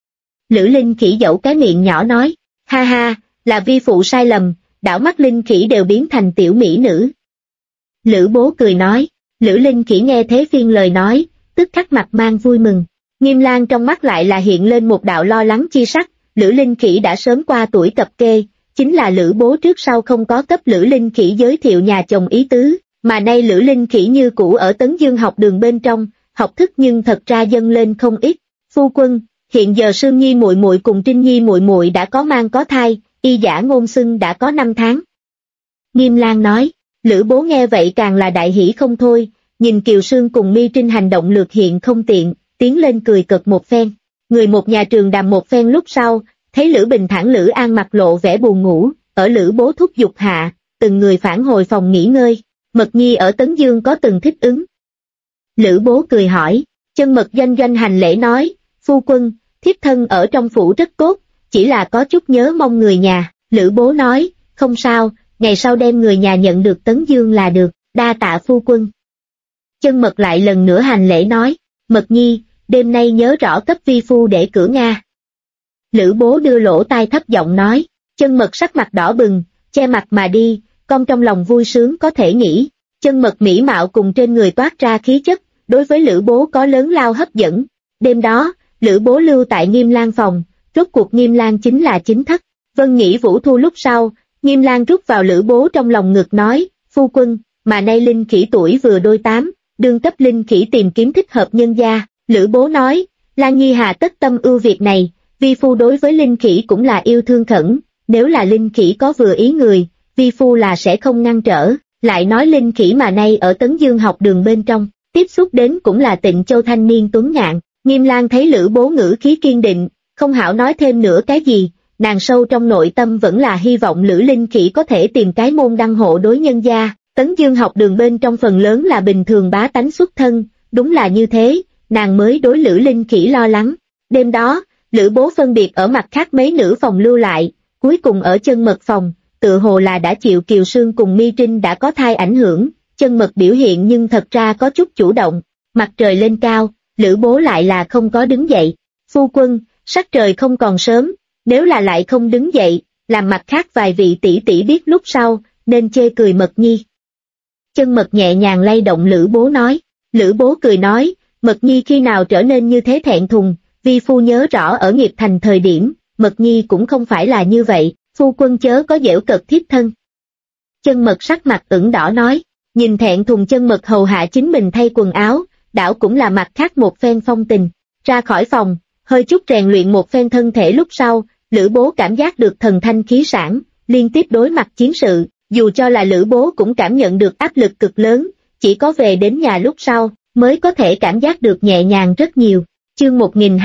Lữ Linh Khỉ dẫu cái miệng nhỏ nói, ha ha, là vi phụ sai lầm, đảo mắt Linh Khỉ đều biến thành tiểu mỹ nữ. Lữ Bố cười nói. Lữ Linh Khỉ nghe thế phiên lời nói, tức khắc mặt mang vui mừng. Nghiêm Lang trong mắt lại là hiện lên một đạo lo lắng chi sắc. Lữ Linh Khỉ đã sớm qua tuổi cập kê, chính là Lữ Bố trước sau không có cấp Lữ Linh Khỉ giới thiệu nhà chồng ý tứ, mà nay Lữ Linh Khỉ như cũ ở Tấn Dương học đường bên trong, học thức nhưng thật ra dâng lên không ít. Phu quân, hiện giờ Sương Nhi muội muội cùng Trinh Nhi muội muội đã có mang có thai, y giả ngôn xưng đã có 5 tháng. Nghiêm Lang nói. Lữ Bố nghe vậy càng là đại hỉ không thôi, nhìn Kiều Sương cùng Mi Trinh hành động lược hiện không tiện, tiến lên cười cợt một phen. Người một nhà trường đàm một phen lúc sau, thấy Lữ Bình Thản Lữ An mặt lộ vẻ buồn ngủ, ở Lữ Bố thúc giục hạ, từng người phản hồi phòng nghỉ ngơi. Mật Nhi ở Tấn Dương có từng thích ứng. Lữ Bố cười hỏi. Chân Mật doanh doanh hành lễ nói, phu quân, thiếp thân ở trong phủ rất tốt, chỉ là có chút nhớ mong người nhà. Lữ Bố nói, không sao, ngày sau đem người nhà nhận được Tấn Dương là được, đa tạ phu quân. Chân Mật lại lần nữa hành lễ nói, Mật Nhi, đêm nay nhớ rõ cấp vi phu để cửa Nga. Lữ Bố đưa lỗ tai thấp giọng nói. Chân Mật sắc mặt đỏ bừng, che mặt mà đi, con trong lòng vui sướng có thể nghĩ. Chân Mật mỹ mạo cùng trên người toát ra khí chất, đối với Lữ Bố có lớn lao hấp dẫn. Đêm đó, Lữ Bố lưu tại Nghiêm Lang phòng, rốt cuộc Nghiêm Lang chính là chính thất. Vân Nhĩ Vũ Thu lúc sau, Nghiêm Lang rút vào Lữ Bố trong lòng ngực nói, phu quân, mà nay Linh Khỉ tuổi vừa đôi 8, đương cấp Linh Khỉ tìm kiếm thích hợp nhân gia. Lữ Bố nói, Lan Nhi hà tất tâm ưu việc này, vi phu đối với Linh Khỉ cũng là yêu thương khẩn, nếu là Linh Khỉ có vừa ý người, vi phu là sẽ không ngăn trở. Lại nói Linh Khỉ mà nay ở Tấn Dương học đường bên trong, tiếp xúc đến cũng là Tịnh Châu thanh niên tuấn ngạn. Nghiêm Lang thấy Lữ Bố ngữ khí kiên định, không hảo nói thêm nữa cái gì, nàng sâu trong nội tâm vẫn là hy vọng Lữ Linh Khỉ có thể tìm cái môn đăng hộ đối nhân gia. Tấn Dương học đường bên trong phần lớn là bình thường bá tánh xuất thân, đúng là như thế, nàng mới đối Lữ Linh Khỉ lo lắng. Đêm đó, Lữ Bố phân biệt ở mặt khác mấy nữ phòng lưu lại, cuối cùng ở Chân Mật phòng, tự hồ là đã chịu Kiều Sương cùng Mi Trinh đã có thai ảnh hưởng, Chân Mật biểu hiện nhưng thật ra có chút chủ động. Mặt trời lên cao, Lữ Bố lại là không có đứng dậy. Phu quân, sắc trời không còn sớm, nếu là lại không đứng dậy, làm mặt khác vài vị tỷ tỷ biết lúc sau, nên chê cười Mật Nhi. Chân Mật nhẹ nhàng lay động Lữ Bố nói. Lữ Bố cười nói, Mật Nhi khi nào trở nên như thế thẹn thùng, vi phu nhớ rõ ở nghiệp thành thời điểm, Mật Nhi cũng không phải là như vậy, phu quân chớ có giễu cợt thiếp thân. Chân Mật sắc mặt ửng đỏ nói, nhìn thẹn thùng Chân Mật hầu hạ chính mình thay quần áo, đảo cũng là mặt khác một phen phong tình. Ra khỏi phòng, hơi chút rèn luyện một phen thân thể lúc sau, Lữ Bố cảm giác được thần thanh khí sảng, liên tiếp đối mặt chiến sự, dù cho là Lữ Bố cũng cảm nhận được áp lực cực lớn, chỉ có về đến nhà lúc sau, mới có thể cảm giác được nhẹ nhàng rất nhiều. Chương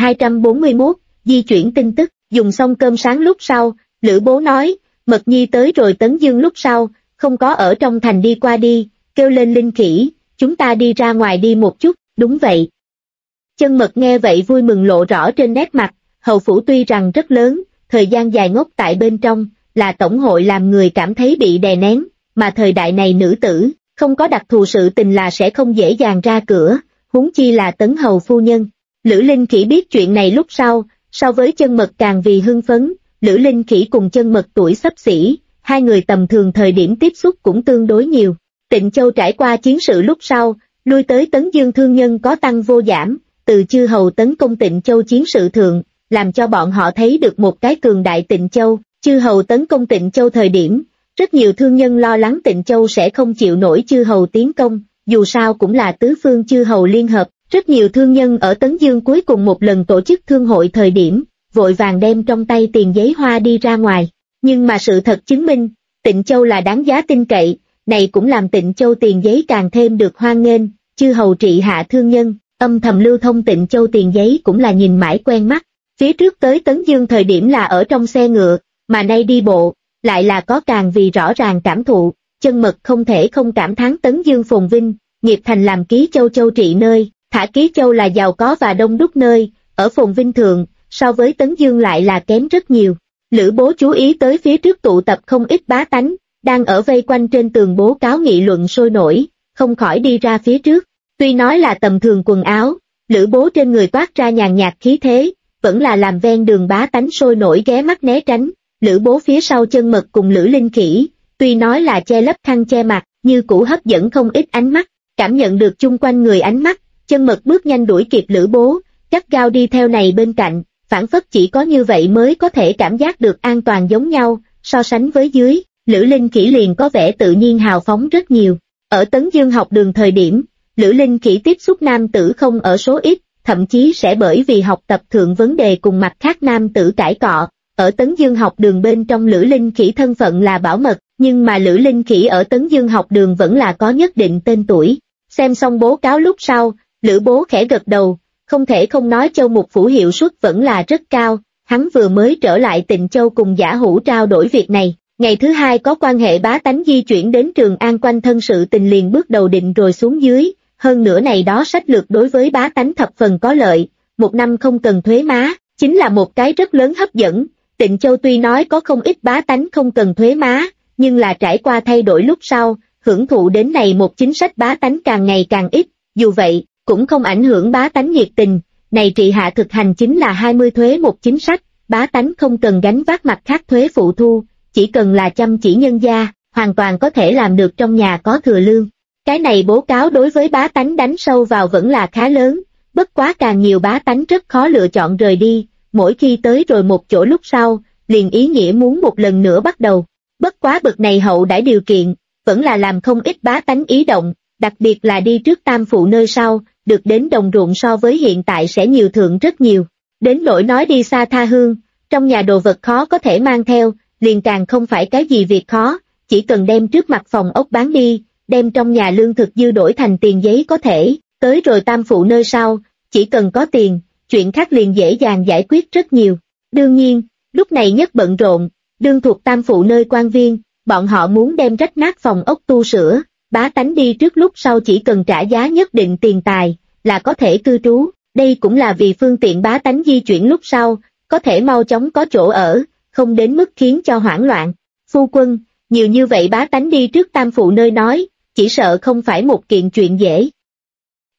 1241, di chuyển tin tức, dùng xong cơm sáng lúc sau, Lữ Bố nói, Mật Nhi tới rồi Tấn Dương lúc sau, không có ở trong thành đi qua đi, kêu lên Linh Khỉ, chúng ta đi ra ngoài đi một chút, đúng vậy. Chân Mật nghe vậy vui mừng lộ rõ trên nét mặt, hầu phủ tuy rằng rất lớn, thời gian dài ngốc tại bên trong, là tổng hội làm người cảm thấy bị đè nén, mà thời đại này nữ tử, không có đặc thù sự tình là sẽ không dễ dàng ra cửa, huống chi là Tấn hầu phu nhân. Lữ Linh Khỉ biết chuyện này lúc sau, so với Chân Mật càng vì hưng phấn, Lữ Linh Khỉ cùng Chân Mật tuổi xấp xỉ, hai người tầm thường thời điểm tiếp xúc cũng tương đối nhiều. Tịnh Châu trải qua chiến sự lúc sau, lui tới Tấn Dương thương nhân có tăng vô giảm, từ chư hầu tấn công Tịnh Châu chiến sự thượng, làm cho bọn họ thấy được một cái cường đại Tịnh Châu. Chư hầu tấn công Tịnh Châu thời điểm, rất nhiều thương nhân lo lắng Tịnh Châu sẽ không chịu nổi chư hầu tiến công, dù sao cũng là tứ phương chư hầu liên hợp. Rất nhiều thương nhân ở Tấn Dương cuối cùng một lần tổ chức thương hội thời điểm, vội vàng đem trong tay tiền giấy hoa đi ra ngoài. Nhưng mà sự thật chứng minh, Tịnh Châu là đáng giá tin cậy, này cũng làm Tịnh Châu tiền giấy càng thêm được hoan nghênh, chư hầu trị hạ thương nhân, âm thầm lưu thông Tịnh Châu tiền giấy cũng là nhìn mãi quen mắt. Phía trước tới Tấn Dương thời điểm là ở trong xe ngựa, mà nay đi bộ, lại là có càng vì rõ ràng cảm thụ. Chân Mật không thể không cảm thán Tấn Dương phồn vinh, nghiệp thành làm Ký Châu châu trị nơi, thả Ký Châu là giàu có và đông đúc nơi, ở phồn vinh thượng, so với Tấn Dương lại là kém rất nhiều. Lữ Bố chú ý tới phía trước tụ tập không ít bá tánh, đang ở vây quanh trên tường bố cáo nghị luận sôi nổi, không khỏi đi ra phía trước. Tuy nói là tầm thường quần áo, Lữ Bố trên người toát ra nhàn nhạt khí thế, vẫn là làm ven đường bá tánh sôi nổi ghé mắt né tránh. Lữ Bố phía sau Chân Mật cùng Lữ Linh Khỉ, tuy nói là che lấp khăn che mặt, như cũ hấp dẫn không ít ánh mắt. Cảm nhận được chung quanh người ánh mắt, Chân Mật bước nhanh đuổi kịp Lữ Bố, gắt gao đi theo này bên cạnh, phản phất chỉ có như vậy mới có thể cảm giác được an toàn giống nhau. So sánh với dưới, Lữ Linh Khỉ liền có vẻ tự nhiên hào phóng rất nhiều. Ở Tấn Dương học đường thời điểm, Lữ Linh Khỉ tiếp xúc nam tử không ở số ít, thậm chí sẽ bởi vì học tập thượng vấn đề cùng mặt khác nam tử cãi cọ. Ở Tấn Dương học đường bên trong Lữ Linh Khỉ thân phận là bảo mật, nhưng mà Lữ Linh Khỉ ở Tấn Dương học đường vẫn là có nhất định tên tuổi. Xem xong bố cáo lúc sau, Lữ Bố khẽ gật đầu, không thể không nói Châu Mục Phủ hiệu suất vẫn là rất cao. Hắn vừa mới trở lại Tịnh Châu cùng Giả Hữu trao đổi việc này, ngày thứ hai có quan hệ bá tánh di chuyển đến Trường An quanh thân sự tình liền bước đầu định rồi xuống dưới. Hơn nữa này đó sách lược đối với bá tánh thập phần có lợi, một năm không cần thuế má, chính là một cái rất lớn hấp dẫn. Tịnh Châu tuy nói có không ít bá tánh không cần thuế má, nhưng là trải qua thay đổi lúc sau, hưởng thụ đến này một chính sách bá tánh càng ngày càng ít, dù vậy, cũng không ảnh hưởng bá tánh nhiệt tình. Này trị hạ thực hành chính là 20 thuế một chính sách, bá tánh không cần gánh vác mặt khác thuế phụ thu, chỉ cần là chăm chỉ nhân gia, hoàn toàn có thể làm được trong nhà có thừa lương. Cái này bố cáo đối với bá tánh đánh sâu vào vẫn là khá lớn, bất quá càng nhiều bá tánh rất khó lựa chọn rời đi, mỗi khi tới rồi một chỗ lúc sau, liền ý nghĩa muốn một lần nữa bắt đầu. Bất quá bực này hậu đãi điều kiện, vẫn là làm không ít bá tánh ý động, đặc biệt là đi trước tam phụ nơi sau, được đến đồng ruộng so với hiện tại sẽ nhiều thượng rất nhiều. Đến nỗi nói đi xa tha hương, trong nhà đồ vật khó có thể mang theo, liền càng không phải cái gì việc khó, chỉ cần đem trước mặt phòng ốc bán đi, đem trong nhà lương thực dư đổi thành tiền giấy có thể, tới rồi tam phụ nơi sau, chỉ cần có tiền, chuyện khác liền dễ dàng giải quyết rất nhiều. Đương nhiên, lúc này nhất bận rộn, đương thuộc tam phụ nơi quan viên, bọn họ muốn đem rách nát phòng ốc tu sửa, bá tánh đi trước lúc sau chỉ cần trả giá nhất định tiền tài, là có thể cư trú, đây cũng là vì phương tiện bá tánh di chuyển lúc sau, có thể mau chóng có chỗ ở, không đến mức khiến cho hoảng loạn. Phu quân, nhiều như vậy bá tánh đi trước tam phụ nơi nói, chỉ sợ không phải một kiện chuyện dễ.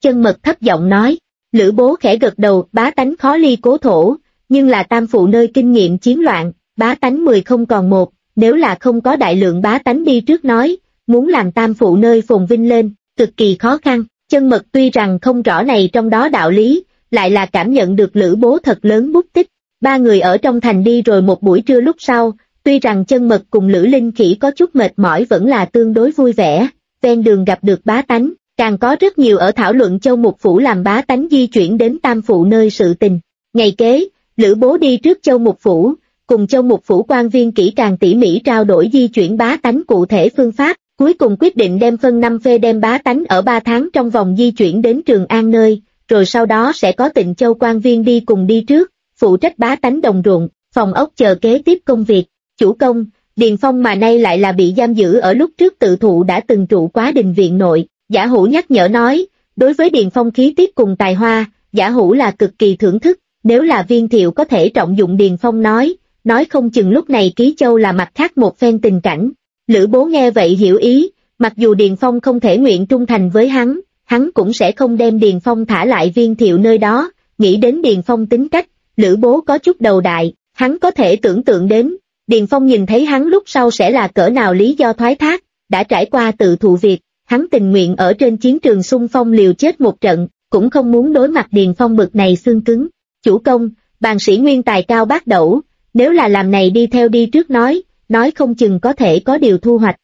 Chân Mật thấp giọng nói. Lữ Bố khẽ gật đầu, bá tánh khó ly cố thổ, nhưng là tam phụ nơi kinh nghiệm chiến loạn, bá tánh 10 không còn một, nếu là không có đại lượng bá tánh đi trước nói, muốn làm tam phụ nơi phồn vinh lên, cực kỳ khó khăn. Chân Mật tuy rằng không rõ này trong đó đạo lý, lại là cảm nhận được Lữ Bố thật lớn bút tích. Ba người ở trong thành đi rồi một buổi trưa lúc sau, tuy rằng Chân Mật cùng Lữ Linh Khỉ có chút mệt mỏi vẫn là tương đối vui vẻ, ven đường gặp được bá tánh, càng có rất nhiều ở thảo luận Châu Mục Phủ làm bá tánh di chuyển đến tam phụ nơi sự tình. Ngày kế, Lữ Bố đi trước Châu Mục Phủ, cùng Châu Mục Phủ quan viên kỹ càng tỉ mỉ trao đổi di chuyển bá tánh cụ thể phương pháp, cuối cùng quyết định đem phân 5 phê đem bá tánh ở 3 tháng trong vòng di chuyển đến Trường An nơi, rồi sau đó sẽ có Tịnh Châu quan viên đi cùng đi trước, phụ trách bá tánh đồng ruộng, phòng ốc chờ kế tiếp công việc. Chủ công, Điền Phong mà nay lại là bị giam giữ ở lúc trước tự thụ đã từng trụ quá đình viện nội, Giả Hữu nhắc nhở nói, đối với Điền Phong khí tiết cùng tài hoa, Giả Hữu là cực kỳ thưởng thức, nếu là Viên Thiệu có thể trọng dụng Điền Phong nói không chừng lúc này Ký Châu là mặt khác một phen tình cảnh. Lữ Bố nghe vậy hiểu ý, mặc dù Điền Phong không thể nguyện trung thành với hắn cũng sẽ không đem Điền Phong thả lại Viên Thiệu nơi đó. Nghĩ đến Điền Phong tính cách, Lữ Bố có chút đầu đại, hắn có thể tưởng tượng đến, Điền Phong nhìn thấy hắn lúc sau sẽ là cỡ nào lý do thoái thác, đã trải qua tự thụ việc, hắn tình nguyện ở trên chiến trường xung phong liều chết một trận, cũng không muốn đối mặt Điền Phong bực này xương cứng. Chủ công, bàn sĩ nguyên tài cao bác đẩu, nếu là làm này đi theo đi trước nói không chừng có thể có điều thu hoạch.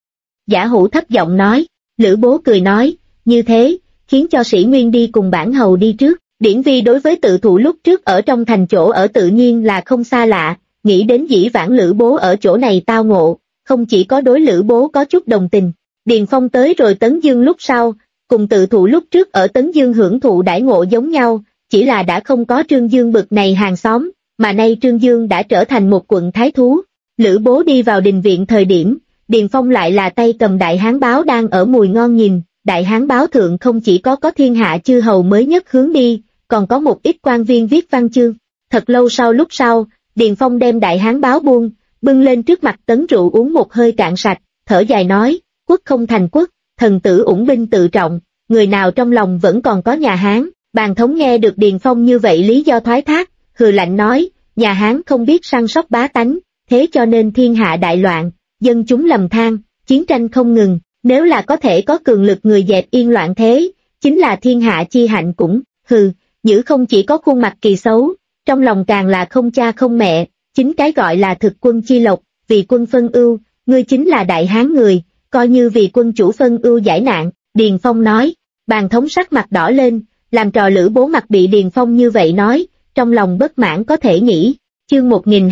Giả Hữu thấp giọng nói, Lữ Bố cười nói, như thế, khiến cho sĩ nguyên đi cùng bản hầu đi trước. Điển Vi đối với tự thụ lúc trước ở trong thành chỗ ở tự nhiên là không xa lạ, nghĩ đến dĩ vãng Lữ Bố ở chỗ này tao ngộ, không chỉ có đối Lữ Bố có chút đồng tình. Điền Phong tới rồi Tấn Dương lúc sau, cùng tự thụ lúc trước ở Tấn Dương hưởng thụ đãi ngộ giống nhau, chỉ là đã không có Trương Dương bực này hàng xóm, mà nay Trương Dương đã trở thành một quận thái thú. Lữ Bố đi vào đình viện thời điểm, Điền Phong lại là tay cầm Đại Hán báo đang ở mùi ngon nhìn, Đại Hán báo thượng không chỉ có thiên hạ chư hầu mới nhất hướng đi, còn có một ít quan viên viết văn chương. Thật lâu lúc sau, Điền Phong đem Đại Hán báo bưng lên trước mặt Tấn Rượu uống một hơi cạn sạch, thở dài nói, quốc không thành quốc, thần tử ủng binh tự trọng, người nào trong lòng vẫn còn có nhà Hán. Bàn thống nghe được Điền Phong như vậy lý do thoái thác, hừ lạnh nói, nhà Hán không biết săn sóc bá tánh, thế cho nên thiên hạ đại loạn, dân chúng lầm than, chiến tranh không ngừng, nếu là có thể có cường lực người dẹp yên loạn thế, chính là thiên hạ chi hạnh cũng, hừ, Nhữ không chỉ có khuôn mặt kỳ xấu, trong lòng càng là không cha không mẹ, chính cái gọi là thực quân chi lộc, vì quân phân ưu, ngươi chính là đại hán người, coi như vì quân chủ phân ưu giải nạn. Điền Phong nói. Bàn thống sắc mặt đỏ lên, làm trò Lữ Bố mặt bị Điền Phong như vậy nói, trong lòng bất mãn có thể nghĩ. Chương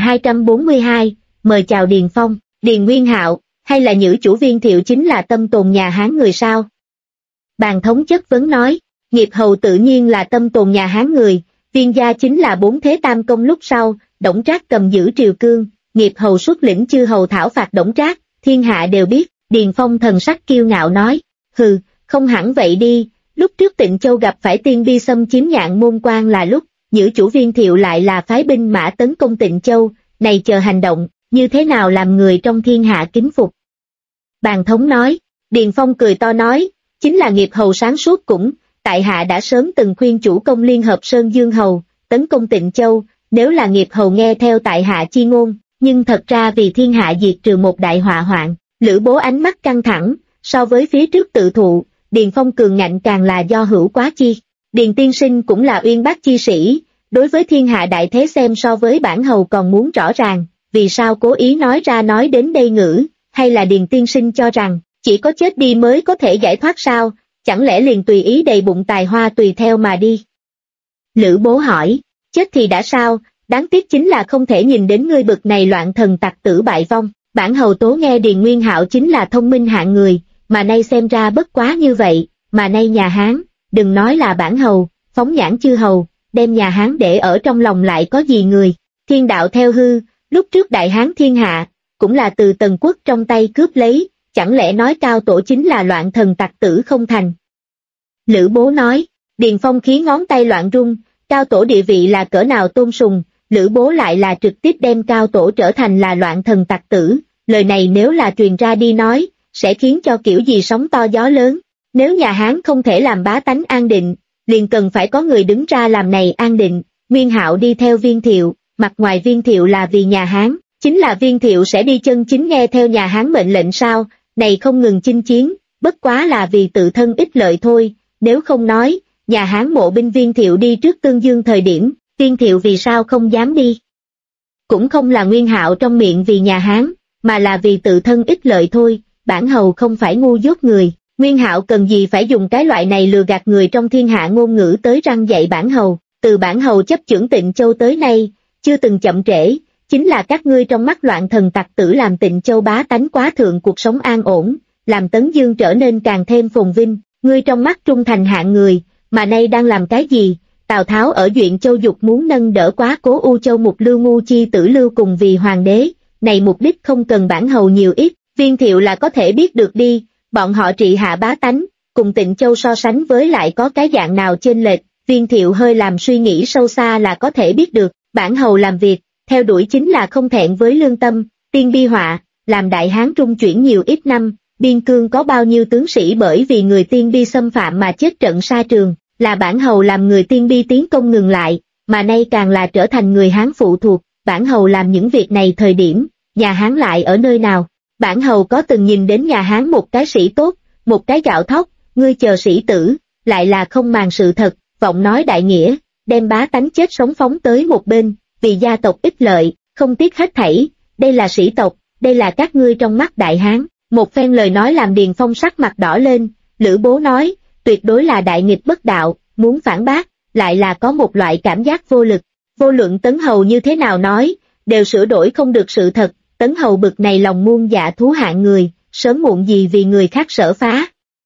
1242, mời chào Điền Phong. Điền Nguyên Hạo, hay là Nhữ chủ Viên Thiệu chính là tâm tồn nhà Hán người sao? Bàn thống chất vấn nói. Nghiệp hầu tự nhiên là tâm tồn nhà Hán người, Viên gia chính là 4 thế tam công lúc sau, Đổng Trác cầm giữ triều cương, nghiệp hầu xuất lĩnh chư hầu thảo phạt Đổng Trác, thiên hạ đều biết. Điền Phong thần sắc kiêu ngạo nói, hừ, không hẳn vậy đi, lúc trước Tịnh Châu gặp phải tiên bi xâm chiếm Nhạn Môn Quan là lúc, Nhữ chủ Viên Thiệu lại là phái binh mã tấn công Tịnh Châu, này chờ hành động, như thế nào làm người trong thiên hạ kính phục. Bàn thống nói. Điền Phong cười to nói, chính là nghiệp hầu sáng suốt cũng, tại hạ đã sớm từng khuyên chủ công liên hợp Sơn Dương hầu, tấn công Tịnh Châu, nếu là nghiệp hầu nghe theo tại hạ chi ngôn, nhưng thật ra vì thiên hạ diệt trừ một đại họa hoạn. Lữ Bố ánh mắt căng thẳng, so với phía trước tự thụ, Điền Phong cường ngạnh càng là do hữu quá chi. Điền tiên sinh cũng là uyên bác chi sĩ, đối với thiên hạ đại thế xem so với bản hầu còn muốn rõ ràng, vì sao cố ý nói đến đây ngữ, hay là Điền tiên sinh cho rằng, chỉ có chết đi mới có thể giải thoát sao, chẳng lẽ liền tùy ý đầy bụng tài hoa tùy theo mà đi? Lữ Bố hỏi, chết thì đã sao, đáng tiếc chính là không thể nhìn đến ngươi bực này loạn thần tặc tử bại vong. Bản hầu tố nghe Điền Nguyên Hạo chính là thông minh hạng người, mà nay xem ra bất quá như vậy, mà nay nhà Hán, đừng nói là bản hầu, phóng nhãn chư hầu, đem nhà Hán để ở trong lòng lại có gì người. Thiên đạo theo hư, lúc trước đại Hán thiên hạ, cũng là từ Tần Quốc trong tay cướp lấy, chẳng lẽ nói Cao Tổ chính là loạn thần tặc tử không thành? Lữ Bố nói. Điền Phong khí ngón tay loạn rung, Cao Tổ địa vị là cỡ nào tôn sùng, Lữ Bố lại là trực tiếp đem Cao Tổ trở thành là loạn thần tặc tử, lời này nếu là truyền ra đi nói, sẽ khiến cho kiểu gì sóng to gió lớn. Nếu nhà Hán không thể làm bá tánh an định, liền cần phải có người đứng ra làm này an định. Nguyên Hạo đi theo Viên Thiệu, mặt ngoài Viên Thiệu là vì nhà Hán, chính là Viên Thiệu sẽ đi chân chính nghe theo nhà Hán mệnh lệnh sao, này không ngừng chinh chiến, bất quá là vì tự thân ích lợi thôi, nếu không nói, nhà Hán mộ binh Viên Thiệu đi trước Tương Dương thời điểm, Viên Thiệu vì sao không dám đi? Cũng không là Nguyên Hạo trong miệng vì nhà Hán, mà là vì tự thân ích lợi thôi, bản hầu không phải ngu dốt người, Nguyên Hạo cần gì phải dùng cái loại này lừa gạt người trong thiên hạ ngôn ngữ tới răng dạy bản hầu, từ bản hầu chấp chưởng Tịnh Châu tới nay, chưa từng chậm trễ, chính là các ngươi trong mắt loạn thần tặc tử làm Tịnh Châu bá tánh quá thượng cuộc sống an ổn, làm Tấn Dương trở nên càng thêm phồn vinh, ngươi trong mắt trung thành hạng người, mà nay đang làm cái gì? Tào Tháo ở Duyện Châu dục muốn nâng đỡ quá cố U Châu Mục Lưu ngu chi tử Lưu cùng vì hoàng đế, này mục đích không cần bản hầu nhiều ít, Viên Thiệu là có thể biết được đi, bọn họ trị hạ bá tánh, cùng Tịnh Châu so sánh với lại có cái dạng nào chênh lệch, Viên Thiệu hơi làm suy nghĩ sâu xa là có thể biết được, bản hầu làm việc, theo đuổi chính là không thẹn với lương tâm, Tiên Bi họa, làm Đại Hán trung chuyển nhiều ít năm, biên cương có bao nhiêu tướng sĩ bởi vì người Tiên Bi xâm phạm mà chết trận sa trường, là bản hầu làm người Tiên Bi tiến công ngừng lại, mà nay càng là trở thành người Hán phụ thuộc, bản hầu làm những việc này thời điểm, nhà Hán lại ở nơi nào? Bản hầu có từng nhìn đến nhà Hán một cái sĩ tốt, một cái gạo thóc, ngươi chờ sĩ tử, lại là không màng sự thật, vọng nói đại nghĩa, đem bá tánh chết sống phóng tới một bên, vì gia tộc ích lợi, không tiếc hết thảy, đây là sĩ tộc, đây là các ngươi trong mắt Đại Hán. Một phen lời nói làm Điền Phong sắc mặt đỏ lên, Lữ Bố nói, tuyệt đối là đại nghịch bất đạo, muốn phản bác, lại là có một loại cảm giác vô lực, vô luận Tấn Hầu như thế nào nói, đều sửa đổi không được sự thật, Tấn Hầu bực này lòng muôn dạ thú hạng người, sớm muộn gì vì người khác sở phá.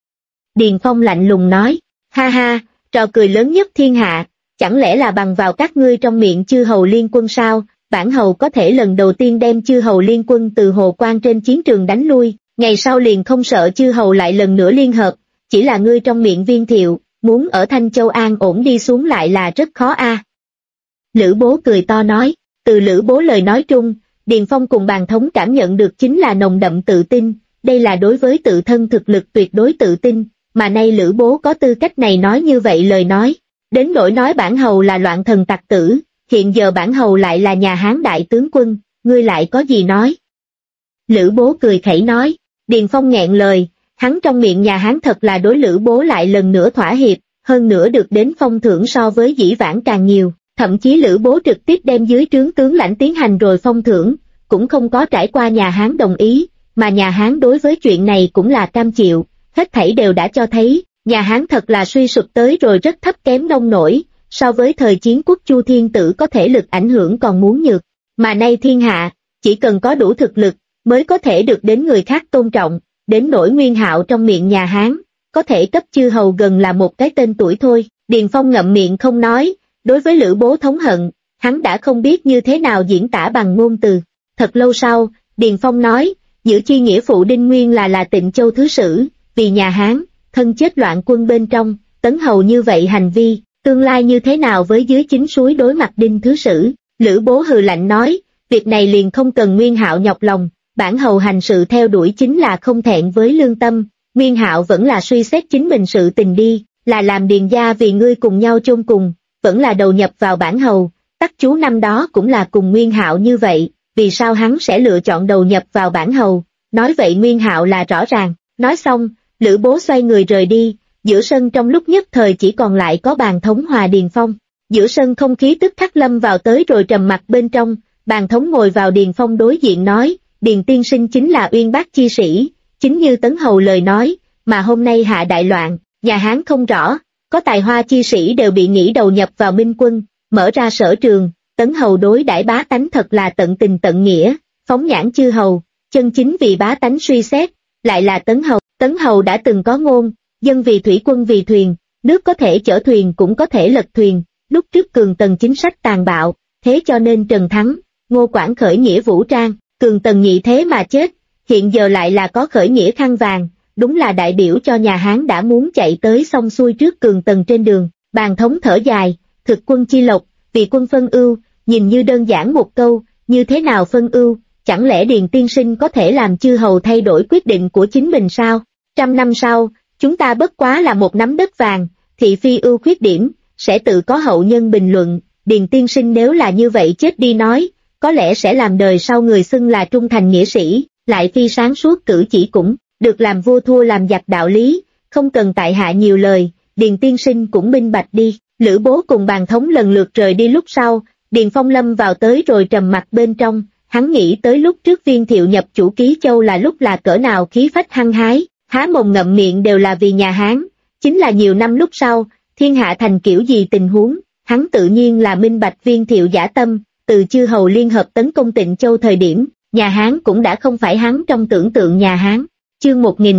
Điền Phong lạnh lùng nói, ha ha, trò cười lớn nhất thiên hạ, chẳng lẽ là bằng vào các ngươi trong miệng chư hầu liên quân sao, bản hầu có thể lần đầu tiên đem chư hầu liên quân từ Hồ Quan trên chiến trường đánh lui, ngày sau liền không sợ chư hầu lại lần nữa liên hợp, chỉ là ngươi trong miệng Viên Thiệu, muốn ở Thanh Châu an ổn đi xuống lại là rất khó a. Lữ Bố cười to nói, từ Lữ Bố lời nói trung, Điền Phong cùng Bàn Thống cảm nhận được chính là nồng đậm tự tin, đây là đối với tự thân thực lực tuyệt đối tự tin, mà nay Lữ Bố có tư cách này nói như vậy lời nói, đến nỗi nói bản hầu là loạn thần tặc tử, hiện giờ bản hầu lại là nhà Hán đại tướng quân, ngươi lại có gì nói? Lữ Bố cười khẩy nói, Điền Phong nghẹn lời, hắn trong miệng nhà Hán thật là đối Lữ Bố lại lần nữa thỏa hiệp, hơn nữa được đến phong thưởng so với dĩ vãng càng nhiều, thậm chí Lữ Bố trực tiếp đem dưới trướng tướng lãnh tiến hành rồi phong thưởng, cũng không có trải qua nhà Hán đồng ý, mà nhà Hán đối với chuyện này cũng là cam chịu, hết thảy đều đã cho thấy, nhà Hán thật là suy sụp tới rồi rất thấp kém nông nổi, so với thời chiến quốc Chu Thiên Tử có thể lực ảnh hưởng còn muốn nhược, mà nay thiên hạ, chỉ cần có đủ thực lực, mới có thể được đến người khác tôn trọng, đến nỗi Nguyên Hạo trong miệng nhà Hán, có thể cấp chư hầu gần là một cái tên tuổi thôi, Điền Phong ngậm miệng không nói, đối với Lữ Bố thống hận, hắn đã không biết như thế nào diễn tả bằng ngôn từ. Thật lâu sau, Điền Phong nói, giữ chi nghĩa phụ Đinh Nguyên là Tịnh Châu thứ sử, vì nhà Hán, thân chết loạn quân bên trong, Tấn Hầu như vậy hành vi, tương lai như thế nào với dưới chính suối đối mặt Đinh thứ sử. Lữ Bố hừ lạnh nói, việc này liền không cần Nguyên Hạo nhọc lòng, bản hầu hành sự theo đuổi chính là không thẹn với lương tâm, Nguyên Hạo vẫn là suy xét chính mình sự tình đi, là làm Điền gia vì ngươi cùng nhau chôn cùng, vẫn là đầu nhập vào bản hầu, Tắc chú năm đó cũng là cùng Nguyên Hạo như vậy, vì sao hắn sẽ lựa chọn đầu nhập vào bản hầu, nói vậy Nguyên Hạo là rõ ràng, nói xong, Lữ Bố xoay người rời đi, giữa sân trong lúc nhất thời chỉ còn lại có Bàn Thống hòa Điền Phong, giữa sân không khí tức khắc lâm vào tới rồi trầm mặc bên trong, Bàn Thống ngồi vào Điền Phong đối diện nói, Điền tiên sinh chính là uyên bác chi sĩ, chính như Tấn Hầu lời nói, mà hôm nay hạ đại loạn, nhà Hán không rõ, có tài hoa chi sĩ đều bị nghĩ đầu nhập vào Minh quân, mở ra sở trường, Tấn Hầu đối đãi bá tánh thật là tận tình tận nghĩa, phóng nhãn chư hầu, chân chính vì bá tánh suy xét, lại là Tấn Hầu đã từng có ngôn, dân vì thủy quân vì thuyền, nước có thể chở thuyền cũng có thể lật thuyền, lúc trước Cường Tần chính sách tàn bạo, thế cho nên Trần Thắng, Ngô Quảng khởi nghĩa vũ trang, Cường Tần nhị thế mà chết, hiện giờ lại là có khởi nghĩa khăn vàng, đúng là đại biểu cho nhà Hán đã muốn chạy tới xong xuôi trước Cường Tần trên đường. Bàn Thống thở dài, thực quân chi lộc, vì quân phân ưu, nhìn như đơn giản một câu, như thế nào phân ưu, chẳng lẽ Điền tiên sinh có thể làm chư hầu thay đổi quyết định của chính mình sao? 100 năm sau, chúng ta bất quá là một nắm đất vàng, thị phi ưu khuyết điểm, sẽ tự có hậu nhân bình luận, Điền tiên sinh nếu là như vậy chết đi nói, có lẽ sẽ làm đời sau người xưng là trung thành nghĩa sĩ, lại phi sáng suốt cử chỉ cũng, được làm vua thua làm giặc đạo lý, không cần tại hạ nhiều lời, Điền tiên sinh cũng minh bạch đi. Lữ Bố cùng Bàn Thống lần lượt rời đi lúc sau, Điền Phong lâm vào tới rồi trầm mặt bên trong, hắn nghĩ tới lúc trước Viên Thiệu nhập chủ Ký Châu là lúc là cỡ nào khí phách hăng hái, há mồm ngậm miệng đều là vì nhà Hán, chính là nhiều năm lúc sau, thiên hạ thành kiểu gì tình huống, hắn tự nhiên là minh bạch Viên Thiệu giả tâm, từ chư hầu liên hợp tấn công Tịnh Châu thời điểm, nhà Hán cũng đã không phải hắn trong tưởng tượng nhà Hán. Chương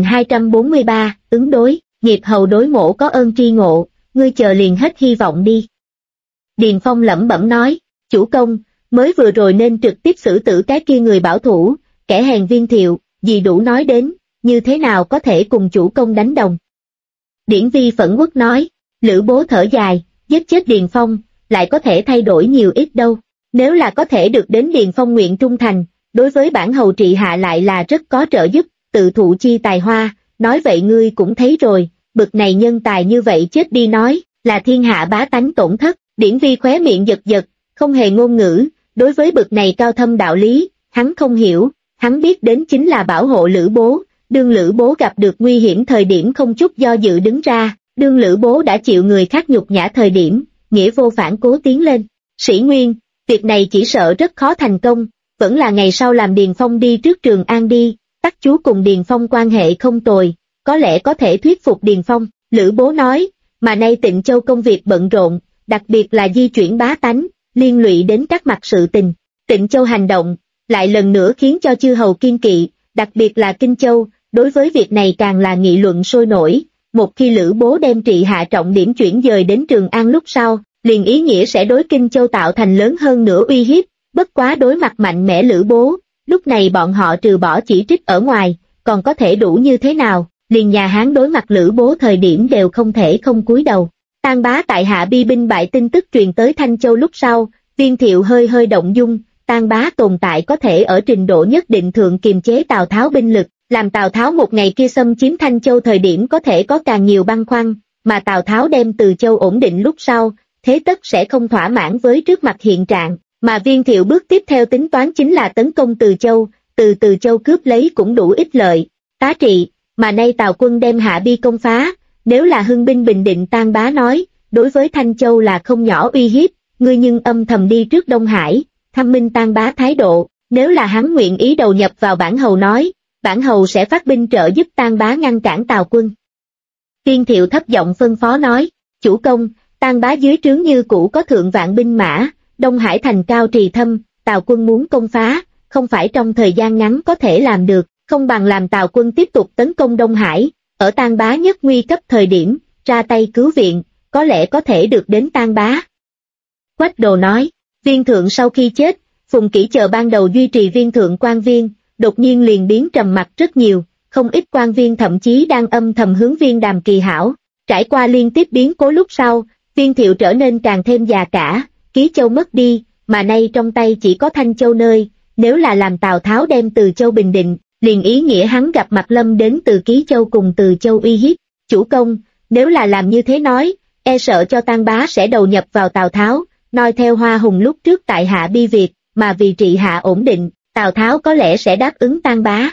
1243, ứng đối, nghiệp hầu đối mổ có ơn tri ngộ, ngươi chờ liền hết hy vọng đi. Điền Phong lẩm bẩm nói, chủ công, mới vừa rồi nên trực tiếp xử tử cái kia người bảo thủ, kẻ hèn Viên Thiệu, gì đủ nói đến, như thế nào có thể cùng chủ công đánh đồng. Điển Vi phẫn uất nói, Lữ Bố thở dài, giết chết Điền Phong, lại có thể thay đổi nhiều ít đâu, nếu là có thể được đến Điền Phong nguyện trung thành, đối với bản hầu trị hạ lại là rất có trợ giúp, tự thụ chi tài hoa, nói vậy ngươi cũng thấy rồi, bực này nhân tài như vậy chết đi nói, là thiên hạ bá tánh tổn thất. Điển Vi khóe miệng giật giật, không hề ngôn ngữ, đối với bực này cao thâm đạo lý, hắn không hiểu, hắn biết đến chính là bảo hộ Lữ Bố, đương Lữ Bố gặp được nguy hiểm thời điểm không chút do dự đứng ra, đương Lữ Bố đã chịu người khác nhục nhã thời điểm, nghĩa vô phản cố tiến lên. Sĩ Nguyên, việc này chỉ sợ rất khó thành công, vẫn là ngày sau làm Điền Phong đi trước Trường An đi, Tắc Chú cùng Điền Phong quan hệ không tồi, có lẽ có thể thuyết phục Điền Phong, Lữ Bố nói, mà nay Tịnh Châu công việc bận rộn, đặc biệt là di chuyển bá tánh, liên lụy đến các mặt sự tình. Tịnh Châu hành động, lại lần nữa khiến cho chư hầu kiên kỵ, đặc biệt là Kinh Châu, đối với việc này càng là nghị luận sôi nổi. Một khi Lữ Bố đem trị hạ trọng điểm chuyển dời đến Trường An lúc sau, liền ý nghĩa sẽ đối Kinh Châu tạo thành lớn hơn nữa uy hiếp, bất quá đối mặt mạnh mẽ Lữ Bố, lúc này bọn họ trừ bỏ chỉ trích ở ngoài, còn có thể đủ như thế nào, liền nhà Hán đối mặt Lữ Bố thời điểm đều không thể không cúi đầu. Tang Bá tại hạ bi binh bại tin tức truyền tới Thanh Châu lúc sau, Viên Thiệu hơi hơi động dung, Tang Bá tồn tại có thể ở trình độ nhất định thượng kiềm chế Tào Tháo binh lực, làm Tào Tháo một ngày kia xâm chiếm Thanh Châu thời điểm có thể có càng nhiều băn khoăn, mà Tào Tháo đem Từ Châu ổn định lúc sau, thế tất sẽ không thỏa mãn với trước mặt hiện trạng, mà Viên Thiệu bước tiếp theo tính toán chính là tấn công Từ Châu, từ Châu cướp lấy cũng đủ ích lợi. Tá trị, mà nay Tào quân đem Hạ Bi công phá, nếu là hưng binh bình định, Tang Bá nói, đối với Thanh Châu là không nhỏ uy hiếp, ngươi nhưng âm thầm đi trước Đông Hải, thăm minh Tang Bá thái độ, nếu là hắn nguyện ý đầu nhập vào bản hầu nói, bản hầu sẽ phát binh trợ giúp Tang Bá ngăn cản Tào quân. Viên Thiệu thấp giọng phân phó nói, chủ công, Tang Bá dưới trướng như cũ có thượng vạn binh mã, Đông Hải thành cao trì thâm, Tào quân muốn công phá, không phải trong thời gian ngắn có thể làm được, không bằng làm Tào quân tiếp tục tấn công Đông Hải, ở Tang Bá nhất nguy cấp thời điểm, ra tay cứu viện, có lẽ có thể được đến Tang Bá. Quách Đồ nói, Viên thượng sau khi chết, Phùng Kỷ chờ ban đầu duy trì Viên thượng quan viên, đột nhiên liền biến trầm mặc rất nhiều, không ít quan viên thậm chí đang âm thầm hướng Viên Đàm kỳ hảo. Trải qua liên tiếp biến cố lúc sau, Viên Thiệu trở nên càng thêm già cả, Ký Châu mất đi, mà nay trong tay chỉ có Thanh Châu nơi, nếu là làm Tào Tháo đem Từ Châu bình định, liền ý nghĩa hắn gặp mặt lâm đến từ Ký Châu cùng Từ Châu uy hiếp. Chủ công, nếu là làm như thế nói, e sợ cho Tang Bá sẽ đầu nhập vào Tào Tháo, noi theo Hoa Hùng lúc trước tại Hạ Bi Việt, mà vì trị hạ ổn định, Tào Tháo có lẽ sẽ đáp ứng Tang Bá.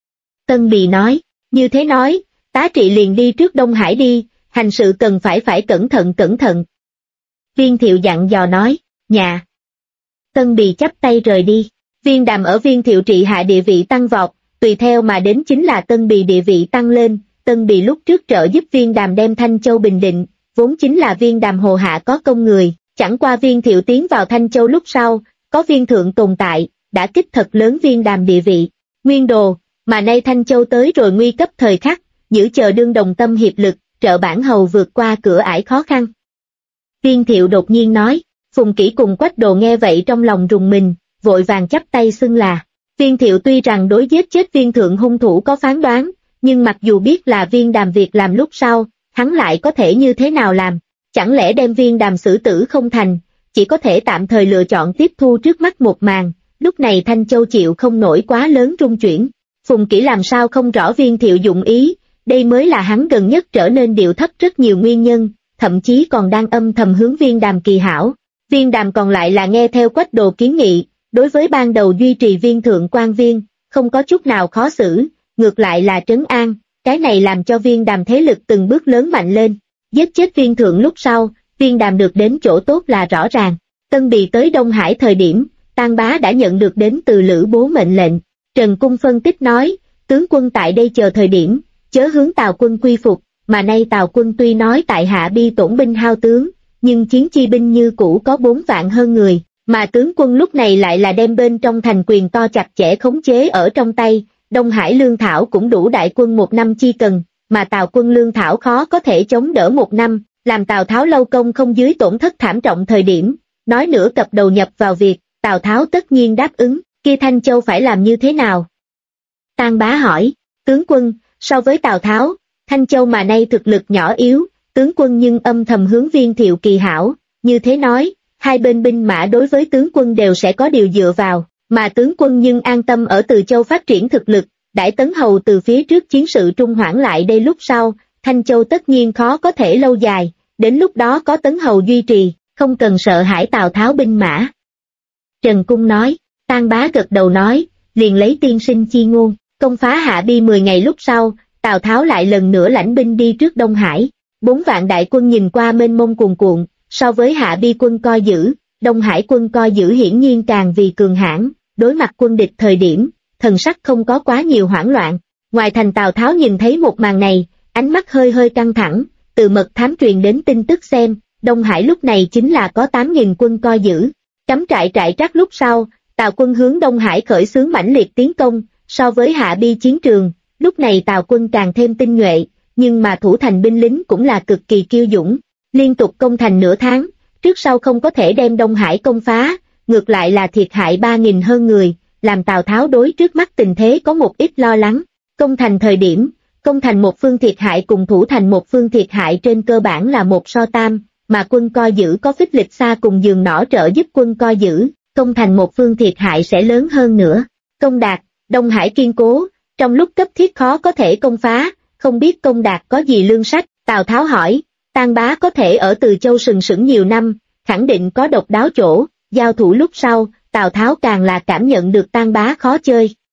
Tân Bì nói, như thế nói, tá trị liền đi trước Đông Hải đi, hành sự cần phải cẩn thận. Viên Thiệu dặn dò nói, nhà. Tân Bì chắp tay rời đi, Viên Đàm ở Viên Thiệu trị hạ địa vị tăng vọt, tùy theo mà đến chính là Tân Bì địa vị tăng lên. Tân Bì lúc trước trợ giúp Viên Đàm đem Thanh Châu bình định, vốn chính là Viên Đàm hồ hạ có công người, chẳng qua Viên Thiệu tiến vào Thanh Châu lúc sau, có Viên thượng tồn tại, đã kích thật lớn Viên Đàm địa vị. Nguyên Đồ, mà nay Thanh Châu tới rồi nguy cấp thời khắc, giữ chờ đương đồng tâm hiệp lực, trợ bản hầu vượt qua cửa ải khó khăn. Viên Thiệu đột nhiên nói, Phùng Kỷ cùng Quách Đồ nghe vậy trong lòng rùng mình, vội vàng chắp tay xưng là. Viên Thiệu tuy rằng đối giết chết Viên thượng hung thủ có phán đoán, nhưng mặc dù biết là Viên Đàm việc làm lúc sau, hắn lại có thể như thế nào làm, chẳng lẽ đem Viên Đàm xử tử không thành, chỉ có thể tạm thời lựa chọn tiếp thu trước mắt một màn, lúc này Thanh Châu chịu không nổi quá lớn rung chuyển. Phùng Kỷ làm sao không rõ Viên Thiệu dụng ý, đây mới là hắn gần nhất trở nên điệu thấp rất nhiều nguyên nhân, thậm chí còn đang âm thầm hướng Viên Đàm kỳ hảo. Viên Đàm còn lại là nghe theo Quách Đồ kiến nghị, đối với ban đầu duy trì viên thượng quan viên, không có chút nào khó xử, ngược lại là trấn an, cái này làm cho Viên Đàm thế lực từng bước lớn mạnh lên. Giết chết viên thượng lúc sau, Viên Đàm được đến chỗ tốt là rõ ràng. Tân Bì tới Đông Hải thời điểm, Tang Bá đã nhận được đến từ Lữ Bố mệnh lệnh. Trần Cung phân tích nói, tướng quân tại đây chờ thời điểm, chớ hướng Tào quân quy phục, mà nay Tào quân tuy nói tại hạ bi tổn binh hao tướng, nhưng chiến chi binh như cũ có 4 vạn hơn người, mà tướng quân lúc này lại là đem bên trong thành quyền to chặt chẽ khống chế ở trong tay, Đông Hải lương thảo cũng đủ đại quân 1 năm chi cần, mà Tào quân lương thảo khó có thể chống đỡ 1 năm, làm Tào Tháo lâu công không dưới tổn thất thảm trọng thời điểm, nói nữa cập đầu nhập vào việc, Tào Tháo tất nhiên đáp ứng, kia Thanh Châu phải làm như thế nào? Tang Bá hỏi, tướng quân, so với Tào Tháo, Thanh Châu mà nay thực lực nhỏ yếu, tướng quân nhưng âm thầm hướng Viên Thiệu kỳ hảo, như thế nói, hai bên binh mã đối với tướng quân đều sẽ có điều dựa vào, mà tướng quân nhưng an tâm ở Từ Châu phát triển thực lực, đãi Tấn Hầu từ phía trước chiến sự trung hoãn lại đây lúc sau, Thanh Châu tất nhiên khó có thể lâu dài, đến lúc đó có Tấn Hầu duy trì, không cần sợ hãi Tào Tháo binh mã. Trần Cung nói, Tang Bá gật đầu nói, liền lấy tiên sinh chi ngôn, công phá Hạ Bi 10 ngày lúc sau, Tào Tháo lại lần nữa lãnh binh đi trước Đông Hải, 4 vạn đại quân nhìn qua mênh mông cuồn cuộn, so với Hạ Bi quân coi giữ, Đông Hải quân coi giữ hiển nhiên càng vì cường hãn, đối mặt quân địch thời điểm, thần sắc không có quá nhiều hoảng loạn. Ngoài thành Tào Tháo nhìn thấy một màn này, ánh mắt hơi hơi căng thẳng, từ mật thám truyền đến tin tức xem, Đông Hải lúc này chính là có 8.000 quân coi giữ, cắm trại trại trắc lúc sau, Tào quân hướng Đông Hải khởi xướng mãnh liệt tiến công, so với Hạ Bi chiến trường, lúc này Tào quân càng thêm tinh nhuệ, nhưng mà thủ thành binh lính cũng là cực kỳ kiêu dũng, liên tục công thành nửa tháng, trước sau không có thể đem Đông Hải công phá, ngược lại là thiệt hại 3.000 hơn người, làm Tào Tháo đối trước mắt tình thế có một ít lo lắng. Công thành thời điểm, công thành một phương thiệt hại cùng thủ thành một phương thiệt hại trên cơ bản là 1:3, mà quân coi giữ có phích lịch xa cùng giường nỏ trợ giúp quân coi giữ, công thành một phương thiệt hại sẽ lớn hơn nữa. Công đạt, Đông Hải kiên cố, trong lúc cấp thiết khó có thể công phá, không biết công đạt có gì lương sách, Tào Tháo hỏi, Tang Bá có thể ở Từ Châu sừng sững nhiều năm, khẳng định có độc đáo chỗ, giao thủ lúc sau, Tào Tháo càng là cảm nhận được Tang Bá khó chơi,